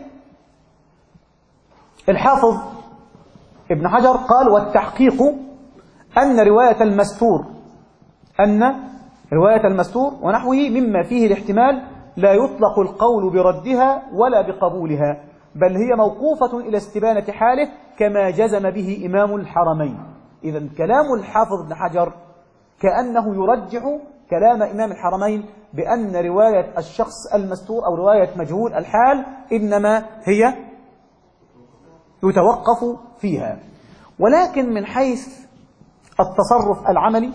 الحافظ ابن حجر قال: والتحقيق أن رواية المستور أن رواية المستور ونحوه مما فيه الاحتمال لا يطلق القول بردها ولا بقبولها، بل هي موقوفة إلى استبانة حاله كما جزم به إمام الحرمين. إذن كلام الحافظ ابن حجر كأنه يرجح كلام إمام الحرمين بأن رواية الشخص المستور أو رواية مجهول الحال إنما هي يتوقف فيها. ولكن من حيث التصرف العملي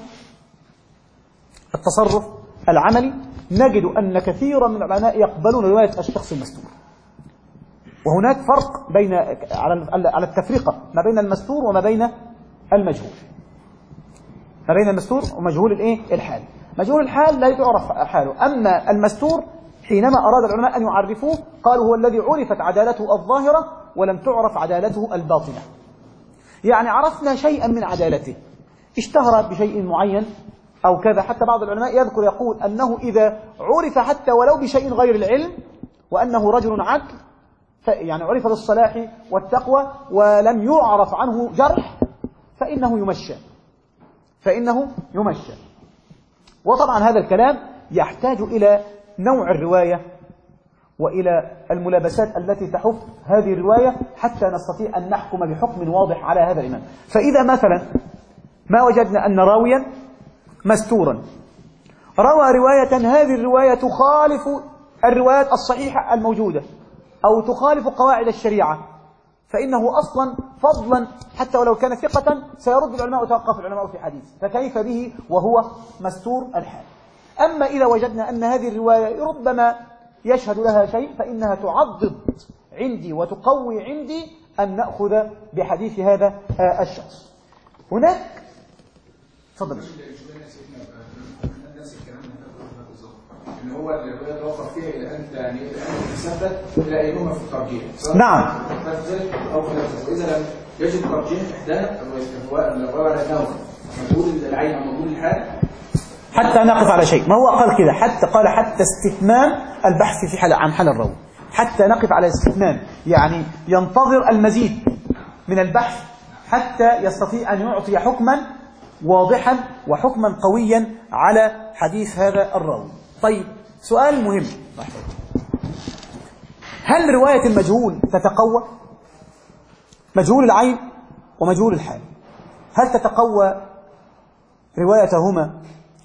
التصرف العملي نجد أن كثيرا من العلماء يقبلون رواية الشخص المستور، وهناك فرق بين على التفرقة ما بين المستور وما بين المجهول ما بين المستور ومجهول الايه الحال. مجهول الحال لا يعرف حاله، أما المستور حينما أراد العلماء أن يعرفوه قالوا هو الذي عرفت عدالته الظاهرة ولم تعرف عدالته الباطنة. يعني عرفنا شيئا من عدالته، اشتهر بشيء معين أو كذا، حتى بعض العلماء يذكر يقول أنه إذا عرف حتى ولو بشيء غير العلم وأنه رجل عدل، يعني عرف بالصلاح والتقوى ولم يعرف عنه جرح فإنه يمشى فإنه يمشى وطبعا هذا الكلام يحتاج إلى نوع الرواية وإلى الملابسات التي تحف هذه الرواية حتى نستطيع أن نحكم بحكم واضح على هذا الإمام. فإذا مثلا ما وجدنا أن راويا مستورا روى رواية هذه الرواية تخالف الروايات الصحيحة الموجودة أو تخالف قواعد الشريعة، فإنه أصلا فضلا حتى ولو كان ثقة سيرد العلماء وتوقف العلماء في حديث، فكيف به وهو مستور الحال. أما إذا وجدنا أن هذه الرواية ربما يشهد لها شيء فإنها تعضد عندي وتقوي عندي أن نأخذ بحديث هذا الشخص. هناك تفضل. ان هو الروايه توقف فيها الى ان يعني تثبت الى ايهما في الترجيح. نعم. او خلافه، واذا لم يجد ترجيح احداها الروايه على انه مجهول العين او مجهول الحال حتى نقف على شيء. ما هو قال كده، حتى قال حتى استتمام البحث في حال عن حال الراوي، حتى نقف على استتمام، يعني ينتظر المزيد من البحث حتى يستطيع أن يعطي حكما واضحا وحكما قويا على حديث هذا الراوي. طيب سؤال مهم، هل رواية المجهول تتقوى؟ مجهول العين ومجهول الحال، هل تتقوى روايتهما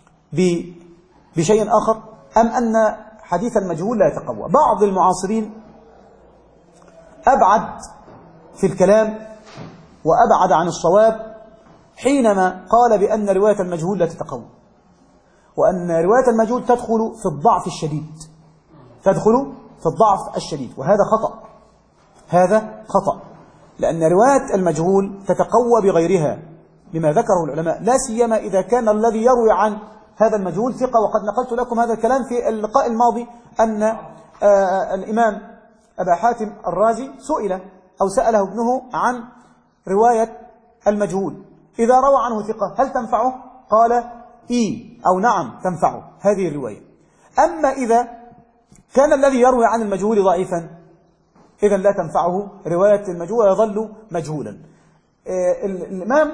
بشيء آخر أم أن حديث المجهول لا يتقوى؟ بعض المعاصرين أبعد في الكلام وأبعد عن الصواب حينما قال بأن رواية المجهول لا تتقوى، وأن رواية المجهول تدخل في الضعف الشديد تدخل في الضعف الشديد وهذا خطأ هذا خطأ لأن رواية المجهول تتقوى بغيرها بما ذكره العلماء، لا سيما إذا كان الذي يروي عن هذا المجهول ثقة. وقد نقلت لكم هذا الكلام في اللقاء الماضي أن آه الإمام أبا حاتم الرازي سئل أو سأله ابنه عن رواية المجهول، إذا روى عنه ثقة هل تنفعه؟ قال إي أو نعم تنفعه هذه الرواية. أما إذا كان الذي يروي عن المجهول ضعيفا إذا لا تنفعه رواية المجهول ويظل مجهولا. آه الإمام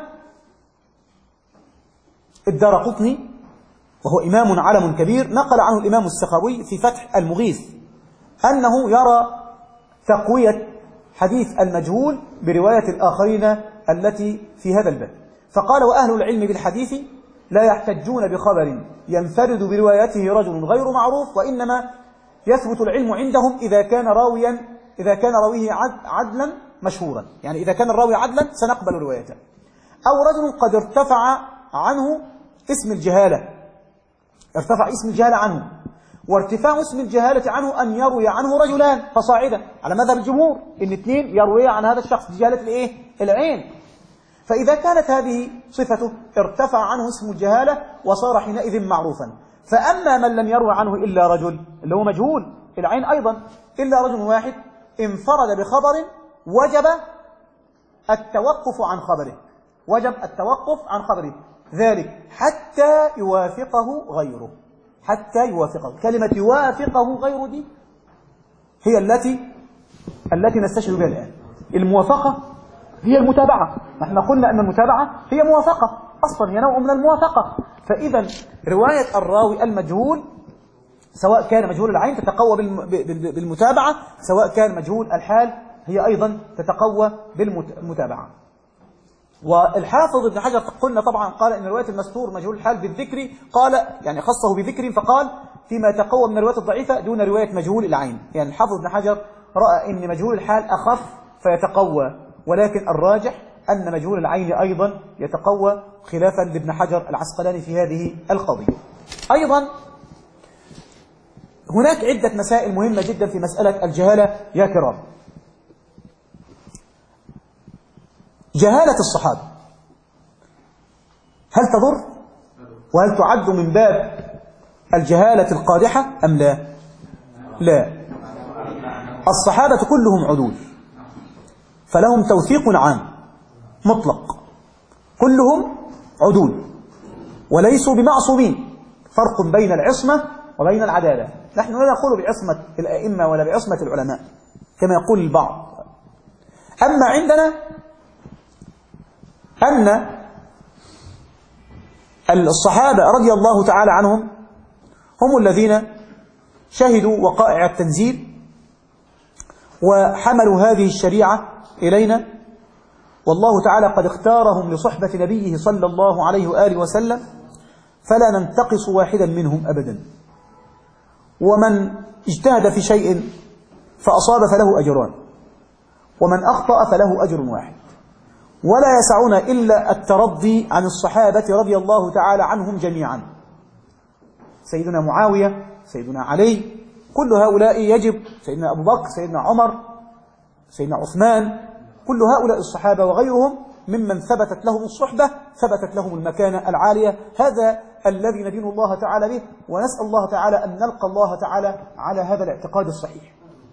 الدارقطني وهو إمام علم كبير نقل عنه الإمام السخاوي في فتح المغيث أنه يرى تقوية حديث المجهول برواية الآخرين التي في هذا الباب، فقال وأهل العلم بالحديث لا يحتجون بخبر ينفرد بروايته رجل غير معروف، وإنما يثبت العلم عندهم إذا كان راويا إذا كان راويه عدلا مشهورا، يعني إذا كان الراوي عدلا سنقبل روايته، أو رجل قد ارتفع عنه اسم الجهالة ارتفع اسم الجهالة عنه، وارتفاع اسم الجهالة عنه أن يروي عنه رجلان فصاعدا على مذهب الجمهور، إن اثنين يروي عن هذا الشخص جهالة الإيه؟ العين. فإذا كانت هذه صفته ارتفع عنه اسم الجهالة وصار حينئذ معروفا. فأما من لم يروي عنه إلا رجل اللي هو مجهول العين أيضا إلا رجل واحد انفرد بخبر وجب التوقف عن خبره، وجب التوقف عن خبره، ذلك حتى يوافقه غيره، حتى يوافقه. كلمة يوافقه غيره دي هي التي التي نستشهد بها الآن. الموافقة هي المتابعة، نحن قلنا أن المتابعة هي موافقة أصلا، هي نوع من الموافقة. فإذا رواية الراوي المجهول سواء كان مجهول العين تتقوى بالمتابعة، سواء كان مجهول الحال هي أيضا تتقوى بالمتابعة. والحافظ ابن حجر قلنا طبعا قال إن رواية المستور مجهول الحال بالذكر، قال يعني خصه بذكر، فقال فيما يتقوى من الرواية الضعيفة دون رواية مجهول العين. يعني الحافظ ابن حجر رأى إن مجهول الحال أخف فيتقوى، ولكن الراجح أن مجهول العين أيضا يتقوى، خلافا لابن حجر العسقلاني في هذه القضية. أيضا هناك عدة مسائل مهمة جدا في مسألة الجهالة يا كرام. جهالة الصحابة هل تضر؟ وهل تعد من باب الجهالة القادحة أم لا؟ لا. الصحابة كلهم عدول، فلهم توثيق عام مطلق، كلهم عدول وليسوا بمعصومين. فرق بين العصمة وبين العدالة. نحن لا نقول بعصمة الأئمة ولا بعصمة العلماء كما يقول البعض. أما عندنا أن الصحابة رضي الله تعالى عنهم هم الذين شهدوا وقائع التنزيل وحملوا هذه الشريعة إلينا، والله تعالى قد اختارهم لصحبة نبيه صلى الله عليه وآله وسلم، فلا ننتقص واحدا منهم أبدا. ومن اجتهد في شيء فأصاب فله أجران، ومن أخطأ فله أجر واحد. ولا يسعنا إلا الترضي عن الصحابة رضي الله تعالى عنهم جميعا، سيدنا معاوية، سيدنا علي، كل هؤلاء يجب، سيدنا أبو بكر، سيدنا عمر، سيدنا عثمان، كل هؤلاء الصحابة وغيرهم ممن ثبتت لهم الصحبة ثبتت لهم المكانة العالية. هذا الذي ندين الله تعالى به، ونسأل الله تعالى أن نلقى الله تعالى على هذا الاعتقاد الصحيح.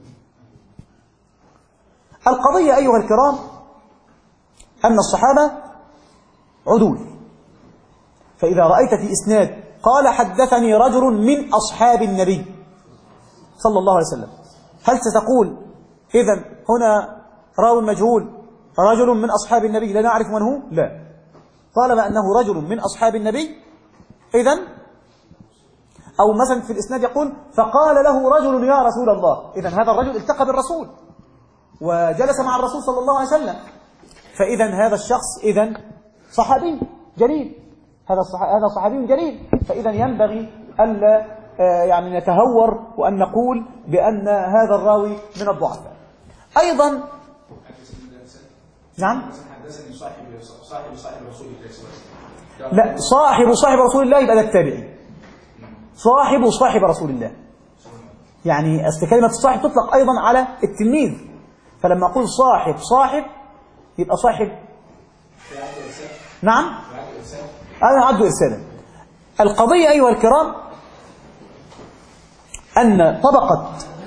القضية أيها الكرام أن الصحابة عدول. فإذا رأيت في إسناد قال حدثني رجل من أصحاب النبي صلى الله عليه وسلم، هل ستقول إذن هنا راو مجهول رجل من أصحاب النبي لا نعرف من هو؟ لا. طالما أنه رجل من أصحاب النبي إذن، أو مثلا في الإسناد يقول فقال له رجل يا رسول الله، إذن هذا الرجل التقى بالرسول وجلس مع الرسول صلى الله عليه وسلم، فإذن هذا الشخص إذن صحابي جليل، هذا هذا صحابي جليل. فإذن ينبغي ألا يعني نتهور وأن نقول بأن هذا الراوي من الضعفاء. أيضا نعم لا، صاحب صاحب رسول الله يبقى ده التابعي، صاحب صاحب رسول الله. يعني أصل كلمة الصاحب تطلق أيضا على التلميذ، فلما أقول صاحب صاحب يبقى صاحب نعم أنا أعد إرسالا. القضية أيها الكرام أن طبقة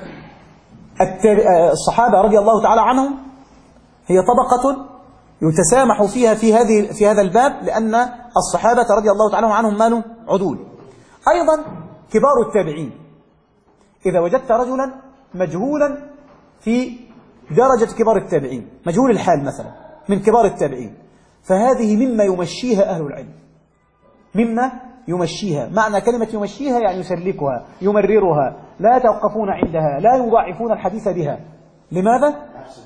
الصحابة رضي الله تعالى عنهم هي طبقة يتسامح فيها في هذه في هذا الباب، لأن الصحابة رضي الله تعالى عنهم مالوا عدول. أيضا كبار التابعين، إذا وجدت رجلا مجهولا في درجة كبار التابعين، مجهول الحال مثلا من كبار التابعين، فهذه مما يمشيها أهل العلم، مما يمشيها. معنى كلمة يمشيها يعني يسلكها، يمررها، لا يتوقفون عندها، لا يضاعفون الحديث بها. لماذا؟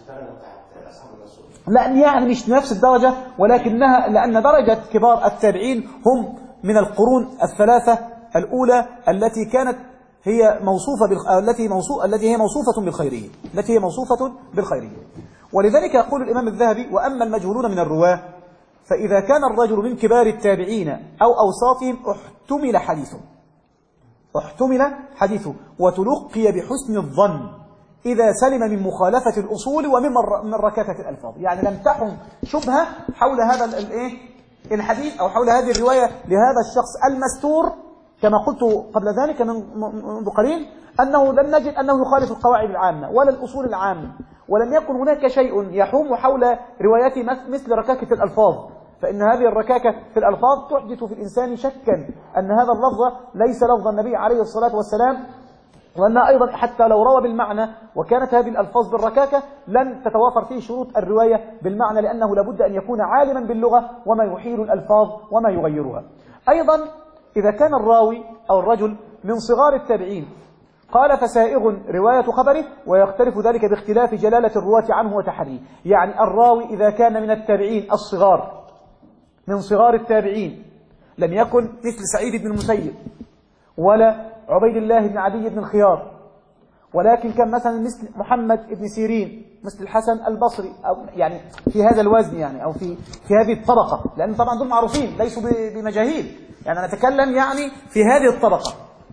لا يعني مش نفس الدرجة، ولكنها لأن درجة كبار التابعين هم من القرون الثلاثة الأولى التي كانت هي موصوفة بالخ... التي موصوف التي هي موصوفة بالخيرية، التي هي موصوفة بالخيرية. ولذلك يقول الإمام الذهبي: وأما المجهولون من الرواة فإذا كان الرجل من كبار التابعين أو أوساطهم احتمل حديثه. احتمل حديثه وتلقي بحسن الظن إذا سلم من مخالفة الأصول ومن من ركاكة الألفاظ. يعني لم تحم شبهة حول هذا الإيه الحديث أو حول هذه الرواية لهذا الشخص المستور، كما قلت قبل ذلك منذ قليل أنه لم نجد أنه يخالف القواعد العامة ولا الأصول العامة، ولم يكن هناك شيء يحوم حول روايته مثل ركاكة الألفاظ، فإن هذه الركاكة في الألفاظ تحدث في الإنسان شكا أن هذا اللفظ ليس لفظ النبي عليه الصلاة والسلام، وأنها أيضا حتى لو روى بالمعنى وكانت هذه الألفاظ بالركاكة لن تتوافر فيه شروط الرواية بالمعنى، لأنه لابد أن يكون عالما باللغة وما يحيل الألفاظ وما يغيرها. أيضا إذا كان الراوي أو الرجل من صغار التابعين قال فسائغ رواية خبره، ويختلف ذلك باختلاف جلالة الرواة عنه وتحريه. يعني الراوي إذا كان من التابعين الصغار من صغار التابعين لم يكن مثل سعيد بن المسيب ولا عبيد الله بن عدي بن الخيار، ولكن كان مثلا مثل محمد بن سيرين، مثل الحسن البصري، أو يعني في هذا الوزن يعني أو في في هذه الطبقة، لأن طبعا دول معروفين ليسوا بمجاهيل، يعني أنا أتكلم يعني في هذه الطبقة.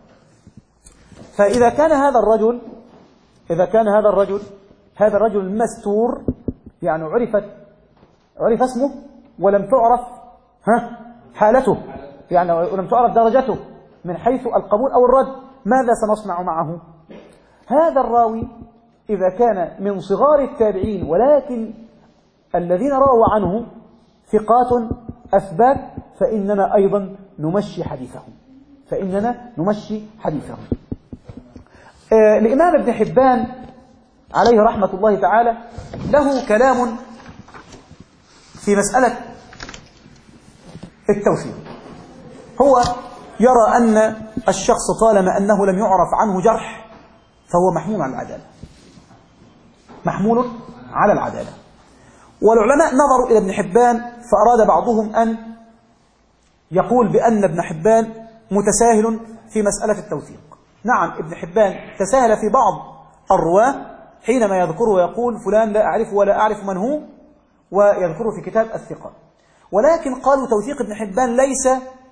فإذا كان هذا الرجل إذا كان هذا الرجل هذا الرجل المستور، يعني عرفت عرف اسمه ولم تعرف ها حالته، يعني ولم تعرف درجته من حيث القبول أو الرد، ماذا سنصنع معه؟ هذا الراوي إذا كان من صغار التابعين ولكن الذين رووا عنه ثقات أثبات، فإننا أيضا نمشي حديثهم فإننا نمشي حديثهم. آه الإمام ابن حبان عليه رحمة الله تعالى له كلام في مسألة التوثيق. هو يرى أن الشخص طالما أنه لم يعرف عنه جرح فهو محمول على العدالة محمول على العدالة والعلماء نظروا إلى ابن حبان فأراد بعضهم أن يقول بأن ابن حبان متساهل في مسألة التوثيق. نعم، ابن حبان تساهل في بعض الرواة حينما يذكره ويقول فلان لا أعرف ولا أعرف من هو، ويذكره في كتاب الثقة، ولكن قالوا توثيق ابن حبان ليس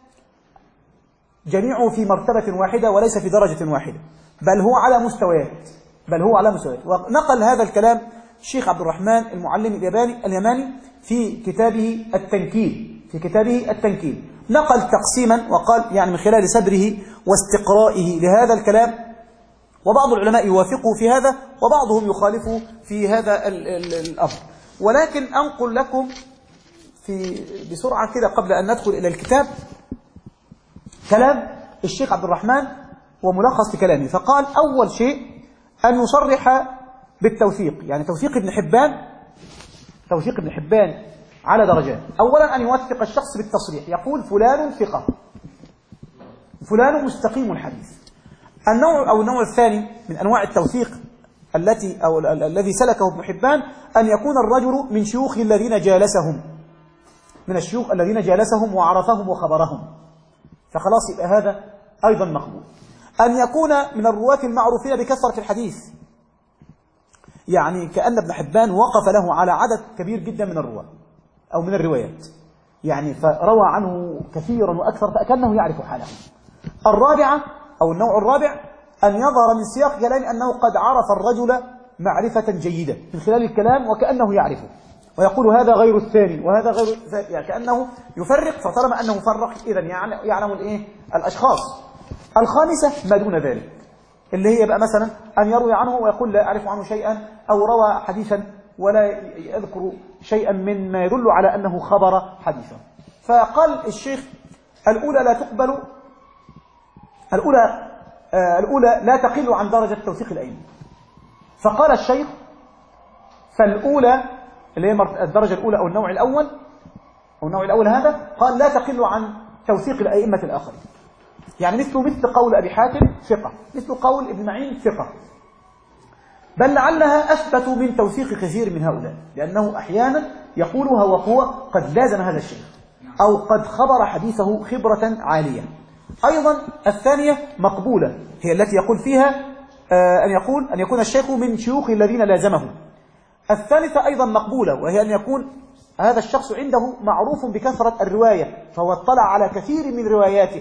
جميعه في مرتبة واحدة وليس في درجة واحدة، بل هو على مستويات بل هو على مستويات ونقل هذا الكلام الشيخ عبد الرحمن المعلم الياباني اليماني في كتابه التنكيل في كتابه التنكيل نقل تقسيما وقال يعني من خلال سبره واستقرائه لهذا الكلام، وبعض العلماء يوافقه في هذا وبعضهم يخالفه في هذا ال ال الأمر. ولكن أنقل لكم في بسرعة كده قبل أن ندخل إلى الكتاب كلام الشيخ عبد الرحمن وملخص لكلامه. فقال أول شيء أن يصرح بالتوثيق، يعني توثيق ابن حبان توثيق ابن حبان على درجات. أولا أن يوثق الشخص بالتصريح، يقول فلان ثقة، فلان مستقيم الحديث. النوع أو النوع الثاني من أنواع التوثيق التي أو الذي سلكه ابن حبان أن يكون الرجل من شيوخ الذين جالسهم من الشيوخ الذين جالسهم وعرفهم وخبرهم، فخلاص يبقى هذا أيضا مقبول. أن يكون من الرواة المعروفين بكثرة الحديث، يعني كأن ابن حبان وقف له على عدد كبير جدا من الرواة أو من الروايات، يعني فروى عنه كثيرا وأكثر فأكنه يعرف حاله. الرابعة أو النوع الرابع أن يظهر من سياق كلام أنه قد عرف الرجل معرفة جيدة من خلال الكلام وكأنه يعرفه، ويقول هذا غير الثاني وهذا غير، يعني كأنه يفرق، فطالما أنه فرق إذن يعلم الإيه الأشخاص. الخامسة ما دون ذلك اللي هي بقى مثلا أن يروي عنه ويقول لا أعرف عنه شيئا، أو روى حديثا ولا يذكر شيئا مما يدل على أنه خبر حديثا. فقال الشيخ الأولى لا تقبل الأولى آه الأولى لا تقل عن درجة توثيق الأئمة. فقال الشيخ فالأولى اللي هي الدرجة الأولى أو النوع الأول أو النوع الأول هذا قال لا تقل عن توثيق الأئمة الآخرين، يعني مثل مثل قول أبي حاتم ثقة، مثل قول ابن معين ثقة، بل لعلها أثبت من توثيق كثير من هؤلاء، لأنه أحيانا يقولها وهو قد لازم هذا الشيخ أو قد خبر حديثه خبرة عالية. أيضا الثانية مقبولة هي التي يقول فيها آه أن يقول أن يكون الشيخ من شيوخ الذين لازمه. الثالثة أيضا مقبولة وهي أن يكون هذا الشخص عنده معروف بكثرة الرواية، فهو اطلع على كثير من رواياته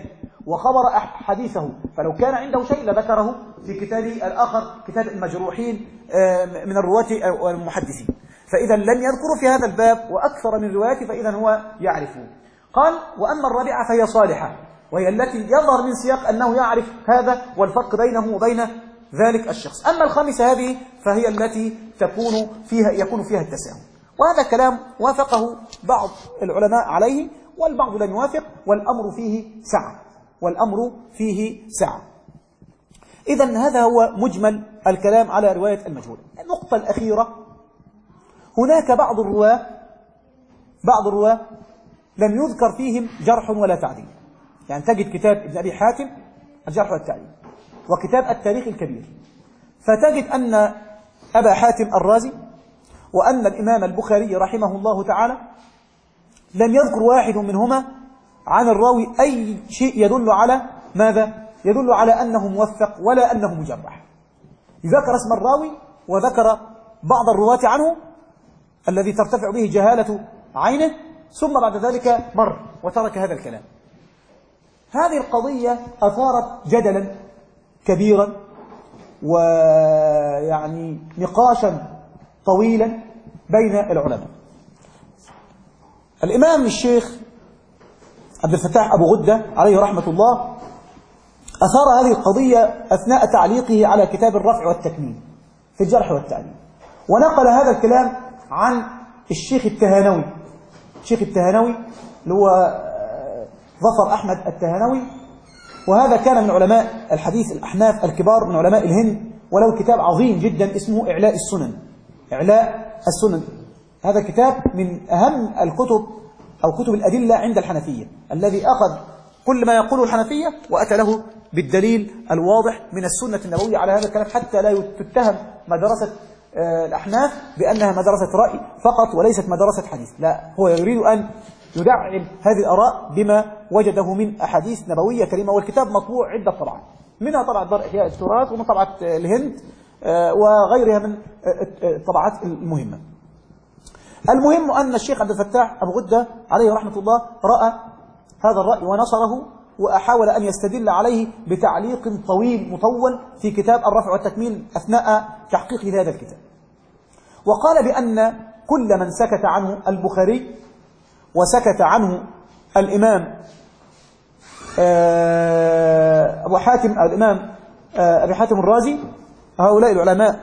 وخبر حديثه، فلو كان عنده شيء لذكره في كتابه الآخر كتاب المجروحين من الرواة والمحدثين، فإذا لم يذكر في هذا الباب وأكثر من روايته فإذا هو يعرفه. قال: وأما الرابعة فهي صالحة، وهي التي يظهر من سياق أنه يعرف هذا والفرق بينه وبين ذلك الشخص. أما الخامسة هذه فهي التي تكون فيها يكون فيها التساهل، وهذا كلام وافقه بعض العلماء عليه والبعض لم يوافق، والأمر فيه سعة والأمر فيه سعة. إذن هذا هو مجمل الكلام على رواية المجهول. النقطة الأخيرة: هناك بعض الرواة بعض الرواة لم يذكر فيهم جرح ولا تعديل، يعني تجد كتاب ابن أبي حاتم الجرح والتعديل وكتاب التاريخ الكبير، فتجد أن أبا حاتم الرازي وأن الإمام البخاري رحمه الله تعالى لم يذكر واحد منهما عن الراوي أي شيء يدل على ماذا؟ يدل على أنه موثق ولا أنه مجرح. ذكر اسم الراوي وذكر بعض الرواة عنه الذي ترتفع به جهالة عينه، ثم بعد ذلك مر وترك هذا الكلام. هذه القضية أثارت جدلا كبيرا ويعني نقاشا طويلا بين العلماء. الإمام الشيخ عبد الفتاح أبو غدة عليه رحمة الله أثار هذه القضية أثناء تعليقه على كتاب الرفع والتكميل في الجرح والتعديل، ونقل هذا الكلام عن الشيخ التهانوي الشيخ التهانوي اللي هو ظفر أحمد التهانوي، وهذا كان من علماء الحديث الأحناف الكبار من علماء الهند، وله كتاب عظيم جدا اسمه إعلاء السنن إعلاء السنن هذا كتاب من أهم الكتب أو كتب الأدلة عند الحنفية، الذي أخذ كل ما يقوله الحنفية وأتى له بالدليل الواضح من السنة النبوية على هذا الكلام، حتى لا تتهم مدرسة الأحناف بأنها مدرسة رأي فقط وليست مدرسة حديث، لا، هو يريد أن يدعم هذه الآراء بما وجده من أحاديث نبوية كريمة. والكتاب مطبوع عدة طبعات، منها طبعة دار إحياء التراث ومن طبعة الهند وغيرها من الطبعات المهمة. المهم أن الشيخ عبد الفتاح أبو غدة عليه رحمة الله رأى هذا الرأي ونصره، وأحاول أن يستدل عليه بتعليق طويل مطول في كتاب الرفع والتكميل أثناء تحقيق هذا الكتاب، وقال بأن كل من سكت عنه البخاري وسكت عنه الإمام أبو حاتم الإمام أبي حاتم الرازي، هؤلاء العلماء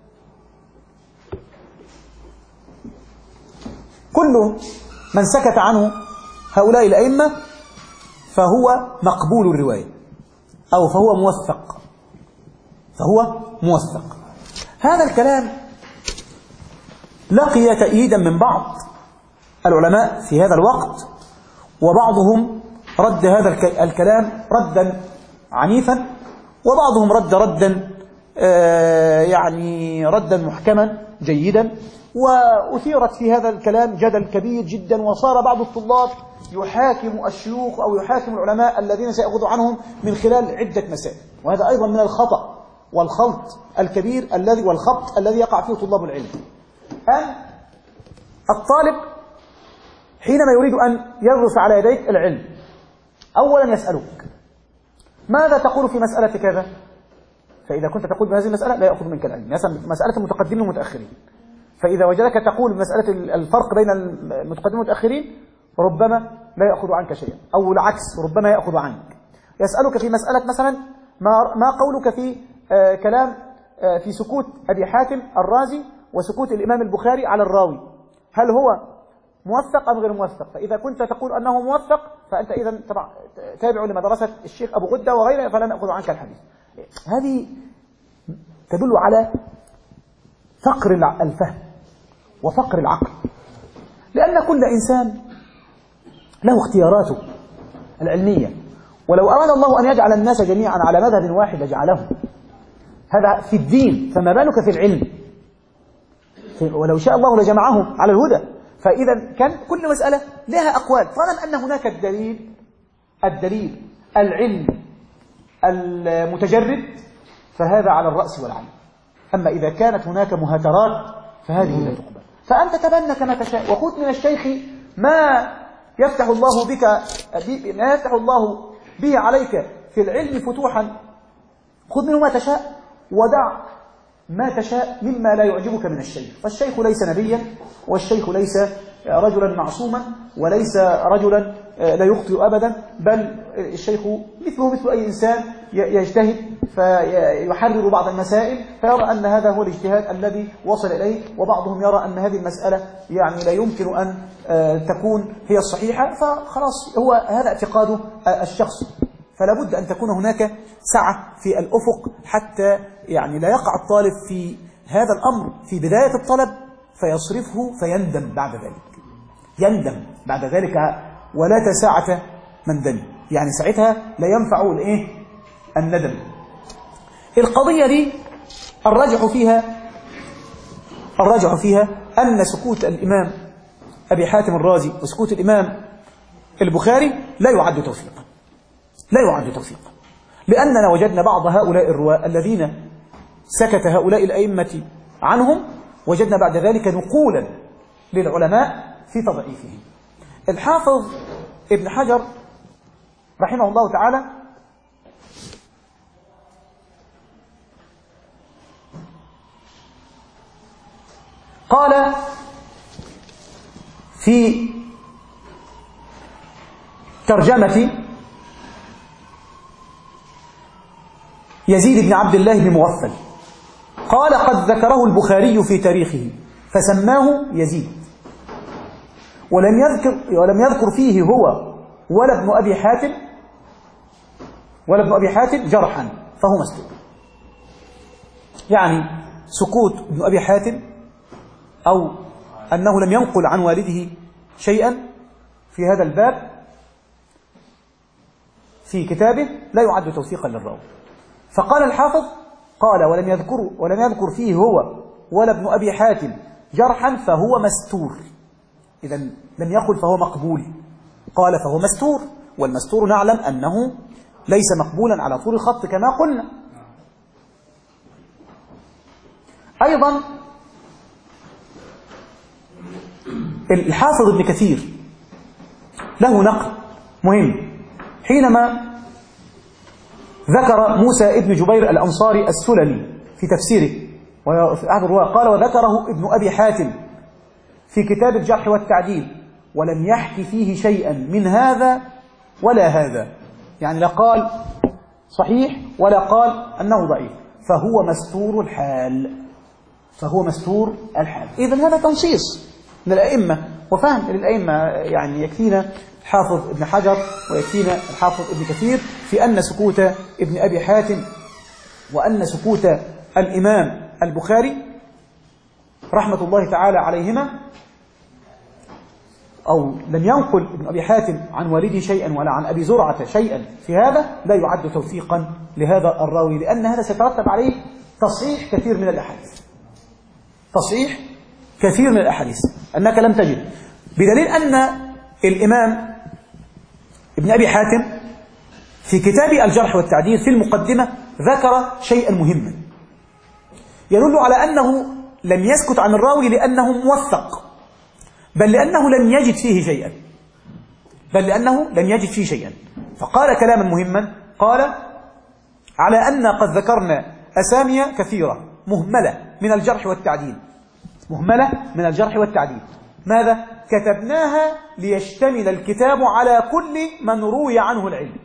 كل من سكت عنه هؤلاء الأئمة فهو مقبول الرواية أو فهو موثق فهو موثق. هذا الكلام لقي تأييدا من بعض العلماء في هذا الوقت، وبعضهم رد هذا الكلام ردا عنيفا، وبعضهم رد ردا يعني ردا محكما جيدا، وأثيرت في هذا الكلام جدل كبير جدا، وصار بعض الطلاب يحاكم الشيوخ أو يحاكم العلماء الذين سيأخذوا عنهم من خلال عدة مسائل، وهذا أيضا من الخطأ والخلط الكبير الذي والخبط الذي يقع فيه طلاب العلم. أن الطالب حينما يريد أن يدرس على يديك العلم أولا يسألك ماذا تقول في مسألة كذا، فإذا كنت تقول بهذه المسألة لا يأخذ منك العلم، مثلا مسألة المتقدمين والمتأخرين، فإذا وجدك تقول مسألة الفرق بين المتقدمين والمتأخرين ربما لا يأخذ عنك شيئا، أو العكس ربما يأخذ عنك. يسألك في مسألة مثلا ما, ما قولك في آه كلام آه في سكوت أبي حاتم الرازي وسكوت الإمام البخاري على الراوي، هل هو موثق أم غير موثق؟ فإذا كنت تقول أنه موثق فأنت إذا تابع لمدرسة الشيخ أبو غدة وغيره فلا نأخذ عنك الحديث. هذه تدل على فقر الفهم وفقر العقل، لأن كل إنسان له اختياراته العلمية، ولو أراد الله أن يجعل الناس جميعا على مذهب واحد لجعلهم، هذا في الدين فما بالك في العلم، ولو شاء الله لجمعهم على الهدى. فإذا كان كل مسألة لها أقوال، طالما أن هناك الدليل الدليل العلم المتجرد فهذا على الرأس والعين. أما إذا كانت هناك مهاترات فهذه لا تقبل. فأنت تبنى كما تشاء، وخذ من الشيخ ما يفتح الله بك ما يفتح الله به عليك في العلم فتوحا خذ منه ما تشاء ودع ما تشاء مما لا يعجبك من الشيخ. فالشيخ ليس نبيا، والشيخ ليس رجلا معصوما، وليس رجلا لا يخطئ أبدا، بل الشيخ مثله مثل أي إنسان يجتهد فيحرر بعض المسائل فيرى أن هذا هو الاجتهاد الذي وصل إليه، وبعضهم يرى أن هذه المسألة يعني لا يمكن أن تكون هي الصحيحة، فخلاص هو هذا اعتقاده الشخص. فلا بد أن تكون هناك سعة في الأفق حتى يعني لا يقع الطالب في هذا الأمر في بداية الطلب فيصرفه فيندم بعد ذلك، يندم بعد ذلك ولا تساعة من دم، يعني ساعتها لا ينفع الايه الندم. القضية دي الرجح فيها الرجح فيها أن سكوت الإمام أبي حاتم الرازي وسكوت الإمام البخاري لا يعد توثيقا، لا يعد توثيقا، لأننا وجدنا بعض هؤلاء الرواة الذين سكت هؤلاء الأئمة عنهم وجدنا بعد ذلك نقولا للعلماء في تضعيفهم. الحافظ ابن حجر رحمه الله تعالى قال في ترجمة يزيد بن عبد الله بن مغفل قال قد ذكره البخاري في تاريخه فسماه يزيد، ولم يذكر ولم يذكر فيه هو ولا ابن أبي حاتم ولا ابن أبي حاتم جرحا فهو مسلوب. يعني سكوت ابن أبي حاتم أو أنه لم ينقل عن والده شيئا في هذا الباب في كتابه لا يعد توثيقا للراوي. فقال الحافظ قال ولم يذكر ولم يذكر فيه هو ولا ابن أبي حاتم جرحا فهو مستور. إذا لم يقل فهو مقبول، قال فهو مستور، والمستور نعلم أنه ليس مقبولا على طول الخط كما قلنا. أيضا الحافظ ابن كثير له نقل مهم حينما ذكر موسى ابن جبير الأنصاري السلمي في تفسيره وفي أحد الرواة قال وذكره ابن أبي حاتم في كتاب الجرح والتعديل ولم يحكي فيه شيئا من هذا ولا هذا، يعني لا قال صحيح ولا قال أنه ضعيف، فهو مستور الحال، فهو مستور الحال. إذن هذا تنصيص للأئمة وفهم للأئمة، يعني يكفينا الحافظ ابن حجر ويكفينا الحافظ ابن كثير في أن سكوت ابن أبي حاتم وأن سكوت الإمام البخاري رحمة الله تعالى عليهما أو لم ينقل ابن أبي حاتم عن والده شيئا ولا عن أبي زرعة شيئا في هذا لا يعد توثيقا لهذا الراوي، لأن هذا سيترتب عليه تصحيح كثير من الأحاديث، تصحيح كثير من الأحاديث أنك لم تجد، بدليل أن الإمام ابن أبي حاتم في كتاب الجرح والتعديل في المقدمة ذكر شيئا مهما يدل على أنه لم يسكت عن الراوي لأنه موثق، بل لأنه لم يجد فيه شيئا بل لأنه لم يجد فيه شيئا فقال كلاما مهما، قال على أن قد ذكرنا أسامي كثيرة مهملة من الجرح والتعديل مهملة من الجرح والتعديل ماذا؟ كتبناها ليشتمل الكتاب على كل من روي عنه العلم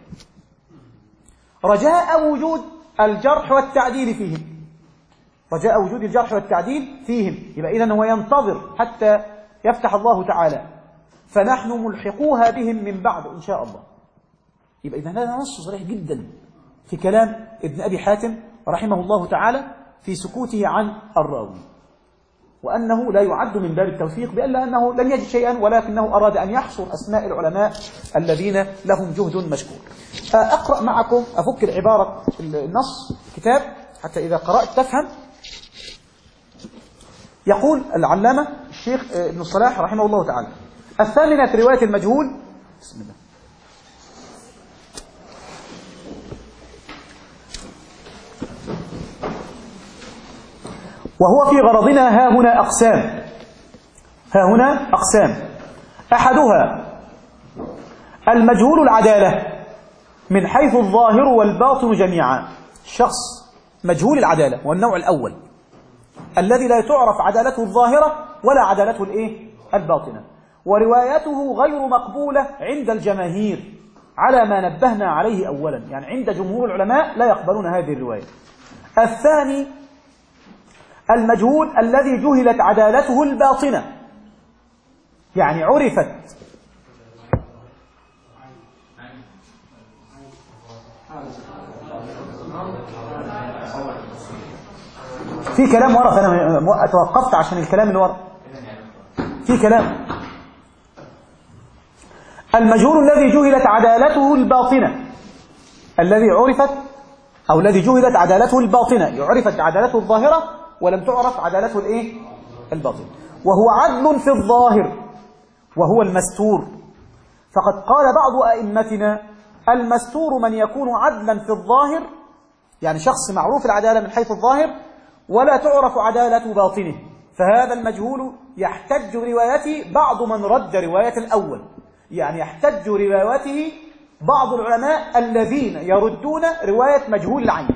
رجاء وجود الجرح والتعديل فيهم رجاء وجود الجرح والتعديل فيهم يبقى إذن هو ينتظر حتى يفتح الله تعالى فنحن ملحقوها بهم من بعد إن شاء الله. يبقى إذن هذا نص صريح جدا في كلام ابن أبي حاتم رحمه الله تعالى في سكوته عن الراوي، وأنه لا يعد من باب التوثيق بألا أنه لم يجد شيئا ولكنه أراد أن يحصر أسماء العلماء الذين لهم جهد مشكور. أقرأ معكم أفك العبارة النص كتاب حتى إذا قرأت تفهم. يقول العلامة الشيخ ابن الصلاح رحمه الله تعالى الثامنة في رواية المجهول بسم الله وهو في غرضنا ها هنا أقسام ها هنا أقسام أحدها المجهول العدالة من حيث الظاهر والباطن جميعا. شخص مجهول العدالة والنوع الأول الذي لا تعرف عدالته الظاهرة ولا عدالته الإيه؟ الباطنة، وروايته غير مقبولة عند الجماهير على ما نبهنا عليه أولا، يعني عند جمهور العلماء لا يقبلون هذه الرواية. الثاني المجهول الذي جهلت عدالته الباطنة، يعني عرفت في كلام ورا، فأنا توقفت عشان الكلام اللي ورا في كلام. المجهول الذي جهلت عدالته الباطنة، الذي عرفت أو الذي جهلت عدالته الباطنة، عرفت عدالته الظاهرة ولم تعرف عدالته الإيه؟ الباطنة، وهو عدل في الظاهر وهو المستور. فقد قال بعض أئمتنا المستور من يكون عدلا في الظاهر، يعني شخص معروف العدالة من حيث الظاهر ولا تعرف عدالة باطنه، فهذا المجهول يحتج روايته بعض من رد رواية الأول، يعني يحتج روايته بعض العلماء الذين يردون رواية مجهول العين،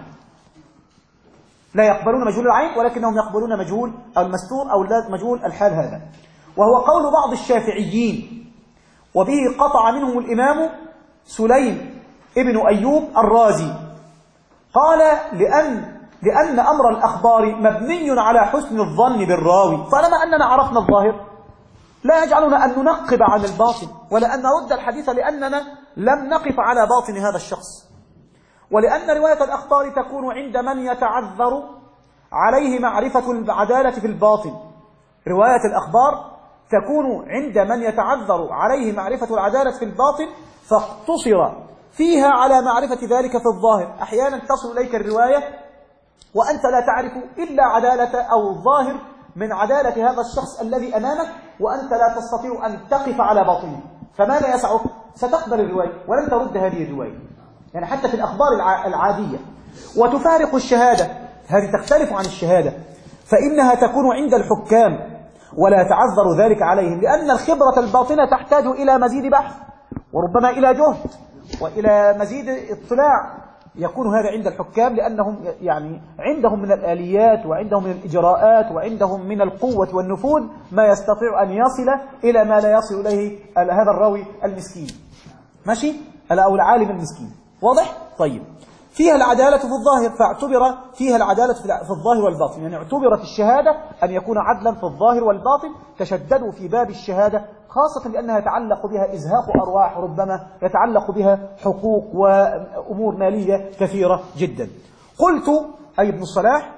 لا يقبلون مجهول العين ولكنهم يقبلون مجهول المستور أو مجهول الحال هذا، وهو قول بعض الشافعيين، وبه قطع منهم الإمام سليم ابن أيوب الرازي، قال لأن لأن أمر الأخبار مبني على حسن الظن بالراوي، طالما أننا عرفنا الظاهر لا يجعلنا أن ننقب عن الباطن ولا أن نرد الحديث لأننا لم نقف على باطن هذا الشخص، ولأن رواية الأخبار تكون عند من يتعذر عليه معرفة العدالة في الباطن. رواية الأخبار تكون عند من يتعذر عليه معرفة العدالة في الباطن، فاقتصر فيها على معرفة ذلك في الظاهر. أحيانا تصل إليك الرواية وأنت لا تعرف إلا عدالة أو الظاهر من عدالة هذا الشخص الذي أمامك، وأنت لا تستطيع أن تقف على باطنه، فماذا يسعك؟ ستقبل الرواية ولن ترد هذه الرواية، يعني حتى في الأخبار العادية. وتفارق الشهادة، هذه تختلف عن الشهادة، فإنها تكون عند الحكام ولا يتعذر ذلك عليهم، لأن الخبرة الباطنة تحتاج إلى مزيد بحث وربما إلى جهد وإلى مزيد اطلاع، يكون هذا عند الحكام لأنهم يعني عندهم من الآليات وعندهم من الإجراءات وعندهم من القوة والنفوذ ما يستطيع أن يصل إلى ما لا يصل إليه هذا الراوي المسكين، ماشي؟ أو العالم المسكين، واضح؟ طيب، فيها العدالة في الظاهر، فاعتبر فيها العدالة في الظاهر والباطن، يعني اعتبرت الشهادة أن يكون عدلا في الظاهر والباطن. تشددوا في باب الشهادة خاصة لأنها يتعلق بها إزهاق أرواح، ربما يتعلق بها حقوق وأمور مالية كثيرة جدا. قلت أي ابن الصلاح: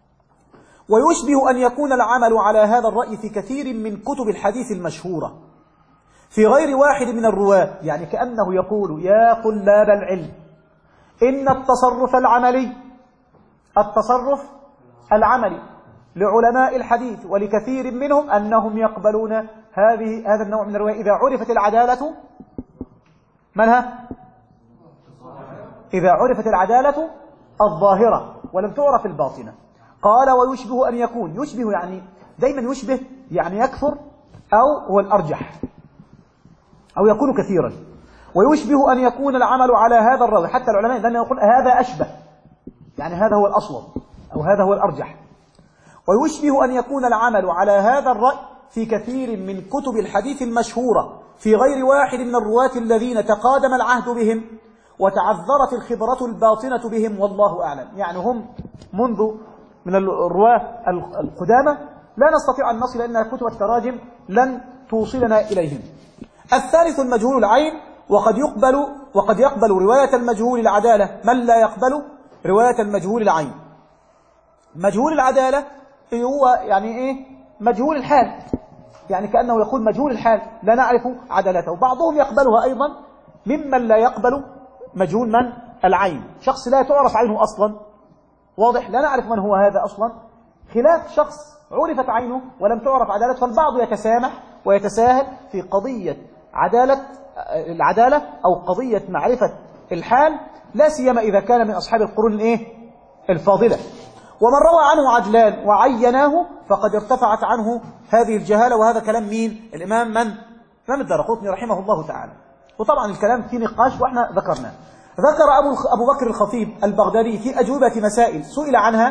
ويشبه أن يكون العمل على هذا الرأي في كثير من كتب الحديث المشهورة في غير واحد من الرواة، يعني كأنه يقول: يا طلاب العلم، إن التصرف العملي التصرف العملي لعلماء الحديث ولكثير منهم أنهم يقبلون هذه هذا النوع من الرواية إذا عرفت العدالة منها إذا عرفت العدالة الظاهرة ولم تعرف الباطنة. قال: ويشبه أن يكون، يشبه يعني دايما يشبه يعني يكثر أو هو الأرجح أو يكون كثيرا، ويشبه أن يكون العمل على هذا الراوي، حتى العلماء دائما يقول هذا أشبه، يعني هذا هو الأصوب أو هذا هو الأرجح. ويشبه أن يكون العمل على هذا الرأي في كثير من كتب الحديث المشهورة في غير واحد من الرواة الذين تقادم العهد بهم وتعذرت الخبرة الباطنة بهم، والله أعلم. يعني هم منذ من الرواة القدامى لا نستطيع أن نصل إلى كتب التراجم لن توصلنا إليهم. الثالث المجهول العين، وقد يقبل وقد يقبل رواية المجهول العدالة من لا يقبل رواية المجهول العين. مجهول العدالة هو يعني إيه؟ مجهول الحال، يعني كأنه يقول مجهول الحال لا نعرف عدالته. بعضهم يقبلها أيضا ممن لا يقبل مجهول من العين، شخص لا تعرف عينه أصلا، واضح، لا نعرف من هو هذا أصلا، خلاف شخص عرفت عينه ولم تعرف عدالته. فالبعض يتسامح ويتساهل في قضية عدالة العدالة أو قضية معرفة الحال، لا سيما إذا كان من أصحاب القرون الإيه؟ الفاضلة. ومن روى عنه عدلان وعيناه فقد ارتفعت عنه هذه الجهالة. وهذا كلام مين؟ الإمام من؟ الإمام الدارقطني رحمه الله تعالى. وطبعا الكلام فيه نقاش وإحنا ذكرناه. ذكر أبو, أبو بكر الخطيب البغدادي في أجوبة مسائل سئل عنها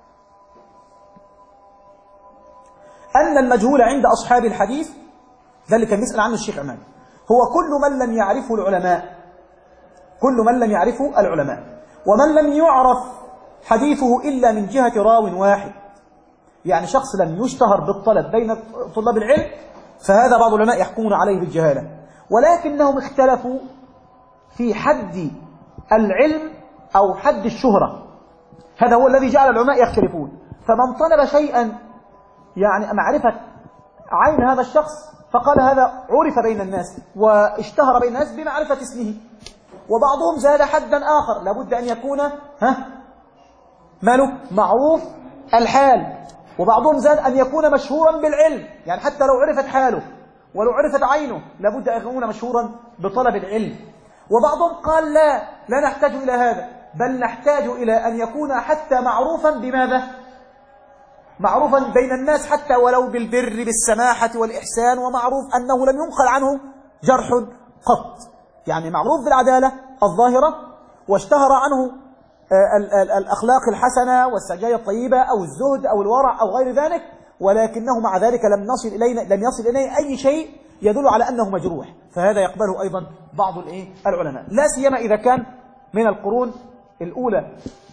أن المجهول عند أصحاب الحديث، ده اللي كان يسأل عنه الشيخ عماد، هو كل من لم يعرفه العلماء، كل من لم يعرفه العلماء ومن لم يعرف حديثه إلا من جهة راو واحد، يعني شخص لم يشتهر بالطلب بين طلاب العلم، فهذا بعض العلماء يحكمون عليه بالجهالة، ولكنهم اختلفوا في حد العلم أو حد الشهرة، هذا هو الذي جعل العلماء يختلفون. فمن طلب شيئا يعني معرفة عين هذا الشخص فقال هذا عرف بين الناس واشتهر بين الناس بمعرفة اسمه، وبعضهم زاد حدا آخر، لابد أن يكون ها ماله معروف الحال، وبعضهم زاد أن يكون مشهورا بالعلم، يعني حتى لو عرفت حاله ولو عرفت عينه لابد أن يكون مشهورا بطلب العلم. وبعضهم قال لا لا نحتاج إلى هذا، بل نحتاج إلى أن يكون حتى معروفا بماذا؟ معروفا بين الناس حتى ولو بالبر بالسماحة والإحسان، ومعروف أنه لم ينقل عنه جرح قط، يعني معروف بالعدالة الظاهرة واشتهر عنه الأخلاق الحسنة والسجايا الطيبة أو الزهد أو الورع أو غير ذلك، ولكنه مع ذلك لم نصل إلينا لم يصل إلينا أي شيء يدل على أنه مجروح، فهذا يقبله أيضا بعض العلماء، لا سيما إذا كان من القرون الأولى.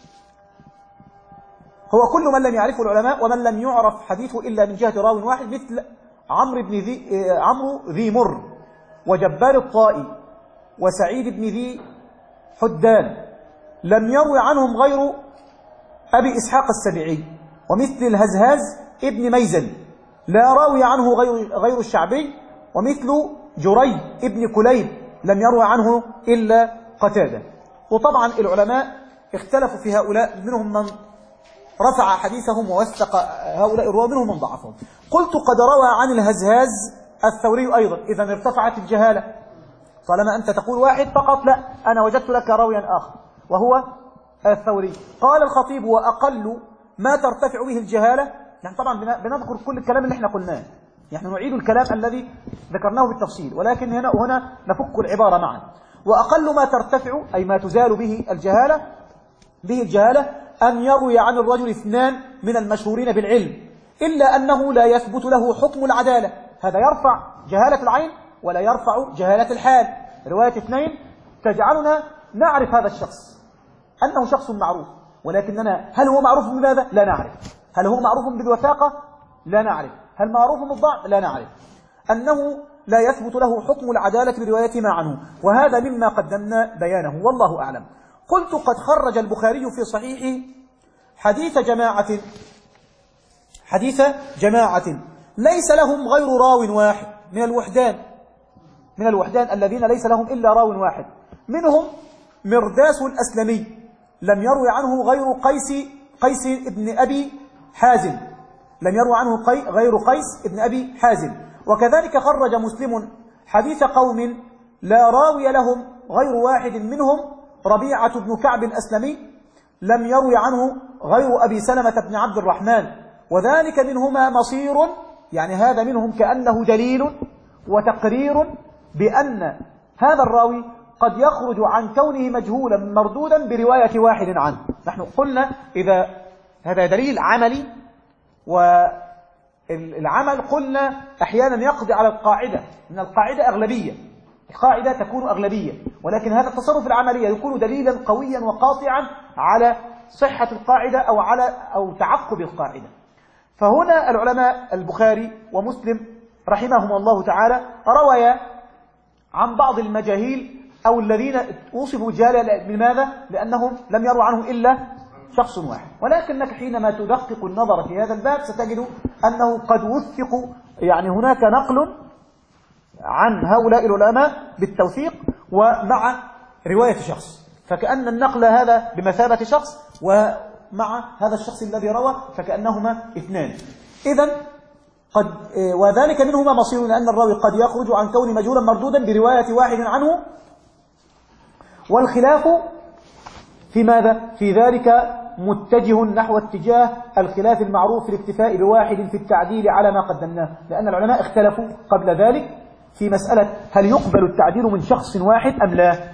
هو كل من لم يعرفه العلماء ومن لم يعرف حديثه إلا من جهة راو واحد، مثل عمرو بن ذي عمرو ذي مر وجبار الطائي وسعيد بن ذي حدان، لم يروي عنهم غير أبي إسحاق السبيعي، ومثل الهزهاز ابن ميزن لا راوي عنه غير غير الشعبي، ومثل جري ابن كليب لم يروي عنه إلا قتادة. وطبعا العلماء اختلفوا في هؤلاء، منهم من رفع حديثهم ووثق هؤلاء الرواة، منهم من ضعفهم. قلت قد روى عن الهزهاز الثوري أيضا، إذا ارتفعت الجهالة، طالما أنت تقول واحد فقط، لا أنا وجدت لك راويا آخر وهو الثوري. قال الخطيب وأقل ما ترتفع به الجهالة، يعني طبعا بنذكر كل الكلام اللي احنا قلناه، يعني نعيد الكلام الذي ذكرناه بالتفصيل، ولكن هنا وهنا نفك العبارة معا. وأقل ما ترتفع أي ما تزال به الجهالة به الجهالة أن يروي عن الرجل اثنان من المشهورين بالعلم، إلا أنه لا يثبت له حكم العدالة، هذا يرفع جهالة العين ولا يرفع جهالة الحال. رواية اثنين تجعلنا نعرف هذا الشخص أنه شخص معروف، ولكننا هل هو معروف بماذا؟ لا نعرف. هل هو معروف بالوثاقة؟ لا نعرف. هل معروف بالضعف؟ لا نعرف. أنه لا يثبت له حكم العدالة برواية ما عنه، وهذا مما قدمنا بيانه والله أعلم. قلت قد خرج البخاري في صحيحه حديث جماعة حديث جماعة ليس لهم غير راو واحد من الوحدان من الوحدان الذين ليس لهم إلا راو واحد، منهم مرداس الأسلمي لم يروي عنه غير قيس قيس ابن أبي حازم لم يروي عنه قي غير قيس ابن أبي حازم. وكذلك خرج مسلم حديث قوم لا راوي لهم غير واحد منهم ربيعة بن كعب الأسلمي لم يروي عنه غير أبي سلمة بن عبد الرحمن، وذلك منهما مصير، يعني هذا منهم كأنه دليل وتقرير بأن هذا الراوي قد يخرج عن كونه مجهولا مردودا برواية واحد عنه. نحن قلنا إذا هذا دليل عملي، والعمل قلنا أحيانا يقضي على القاعدة، إن القاعدة أغلبية، القاعدة تكون أغلبية، ولكن هذا التصرف العملي يكون دليلا قويا وقاطعا على صحة القاعدة أو على أو تعقب القاعدة. فهنا العلماء البخاري ومسلم رحمهم الله تعالى رويا عن بعض المجاهيل أو الذين وصفوا جهالا، لماذا؟ لأنهم لم يروا عنه إلا شخص واحد. ولكنك حينما تدقق النظر في هذا الباب ستجد أنه قد وثق، يعني هناك نقل عن هؤلاء العلماء بالتوثيق ومع رواية شخص، فكأن النقل هذا بمثابة شخص، ومع هذا الشخص الذي روى فكأنهما اثنان. إذن قد وذلك منهما مصير، لأن الراوي قد يخرج عن كون مجهولا مردودا برواية واحد عنه، والخلاف في ماذا؟ في ذلك متجه نحو اتجاه الخلاف المعروف في الاكتفاء بواحد في التعديل على ما قدمناه، لأن العلماء اختلفوا قبل ذلك في مسألة هل يقبل التعديل من شخص واحد أم لا؟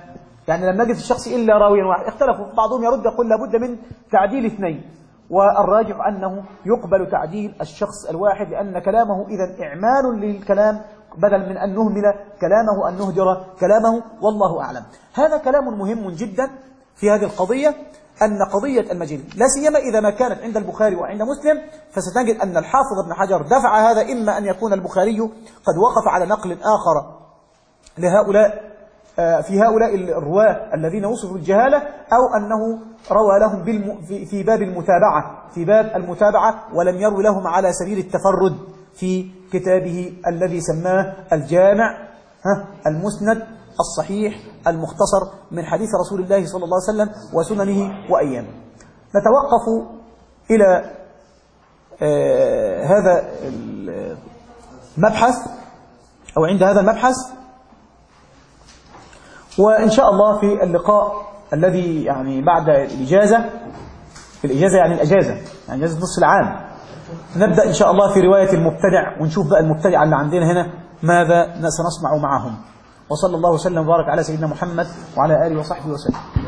يعني لم نجد في الشخص إلا راويا واحد، اختلفوا، بعضهم يرد يقول لابد من تعديل اثنين، والراجح أنه يقبل تعديل الشخص الواحد، لأن كلامه إذا إعمال للكلام بدل من أن نهمل كلامه أن نهدر كلامه، والله أعلم. هذا كلام مهم جدا في هذه القضية، أن قضية المجهول لا سيما إذا ما كانت عند البخاري وعند مسلم، فستجد أن الحافظ ابن حجر دفع هذا، إما أن يكون البخاري قد وقف على نقل آخر لهؤلاء في هؤلاء الرواة الذين وصفوا الجهالة، أو أنه روى لهم في باب المتابعة في باب المتابعة ولم يروي لهم على سبيل التفرد في كتابه الذي سماه الجامع المسند الصحيح المختصر من حديث رسول الله صلى الله عليه وسلم وسننه وأيامه. نتوقف إلى آه هذا المبحث أو عند هذا المبحث، وإن شاء الله في اللقاء الذي يعني بعد الإجازة، الإجازة يعني الأجازة يعني إجازة نصف العام، نبدأ إن شاء الله في رواية المبتدع، ونشوف بقى المبتدع اللي عندنا هنا ماذا سنصنع معهم. وصلى الله وسلم وبارك على سيدنا محمد وعلى آله وصحبه وسلم.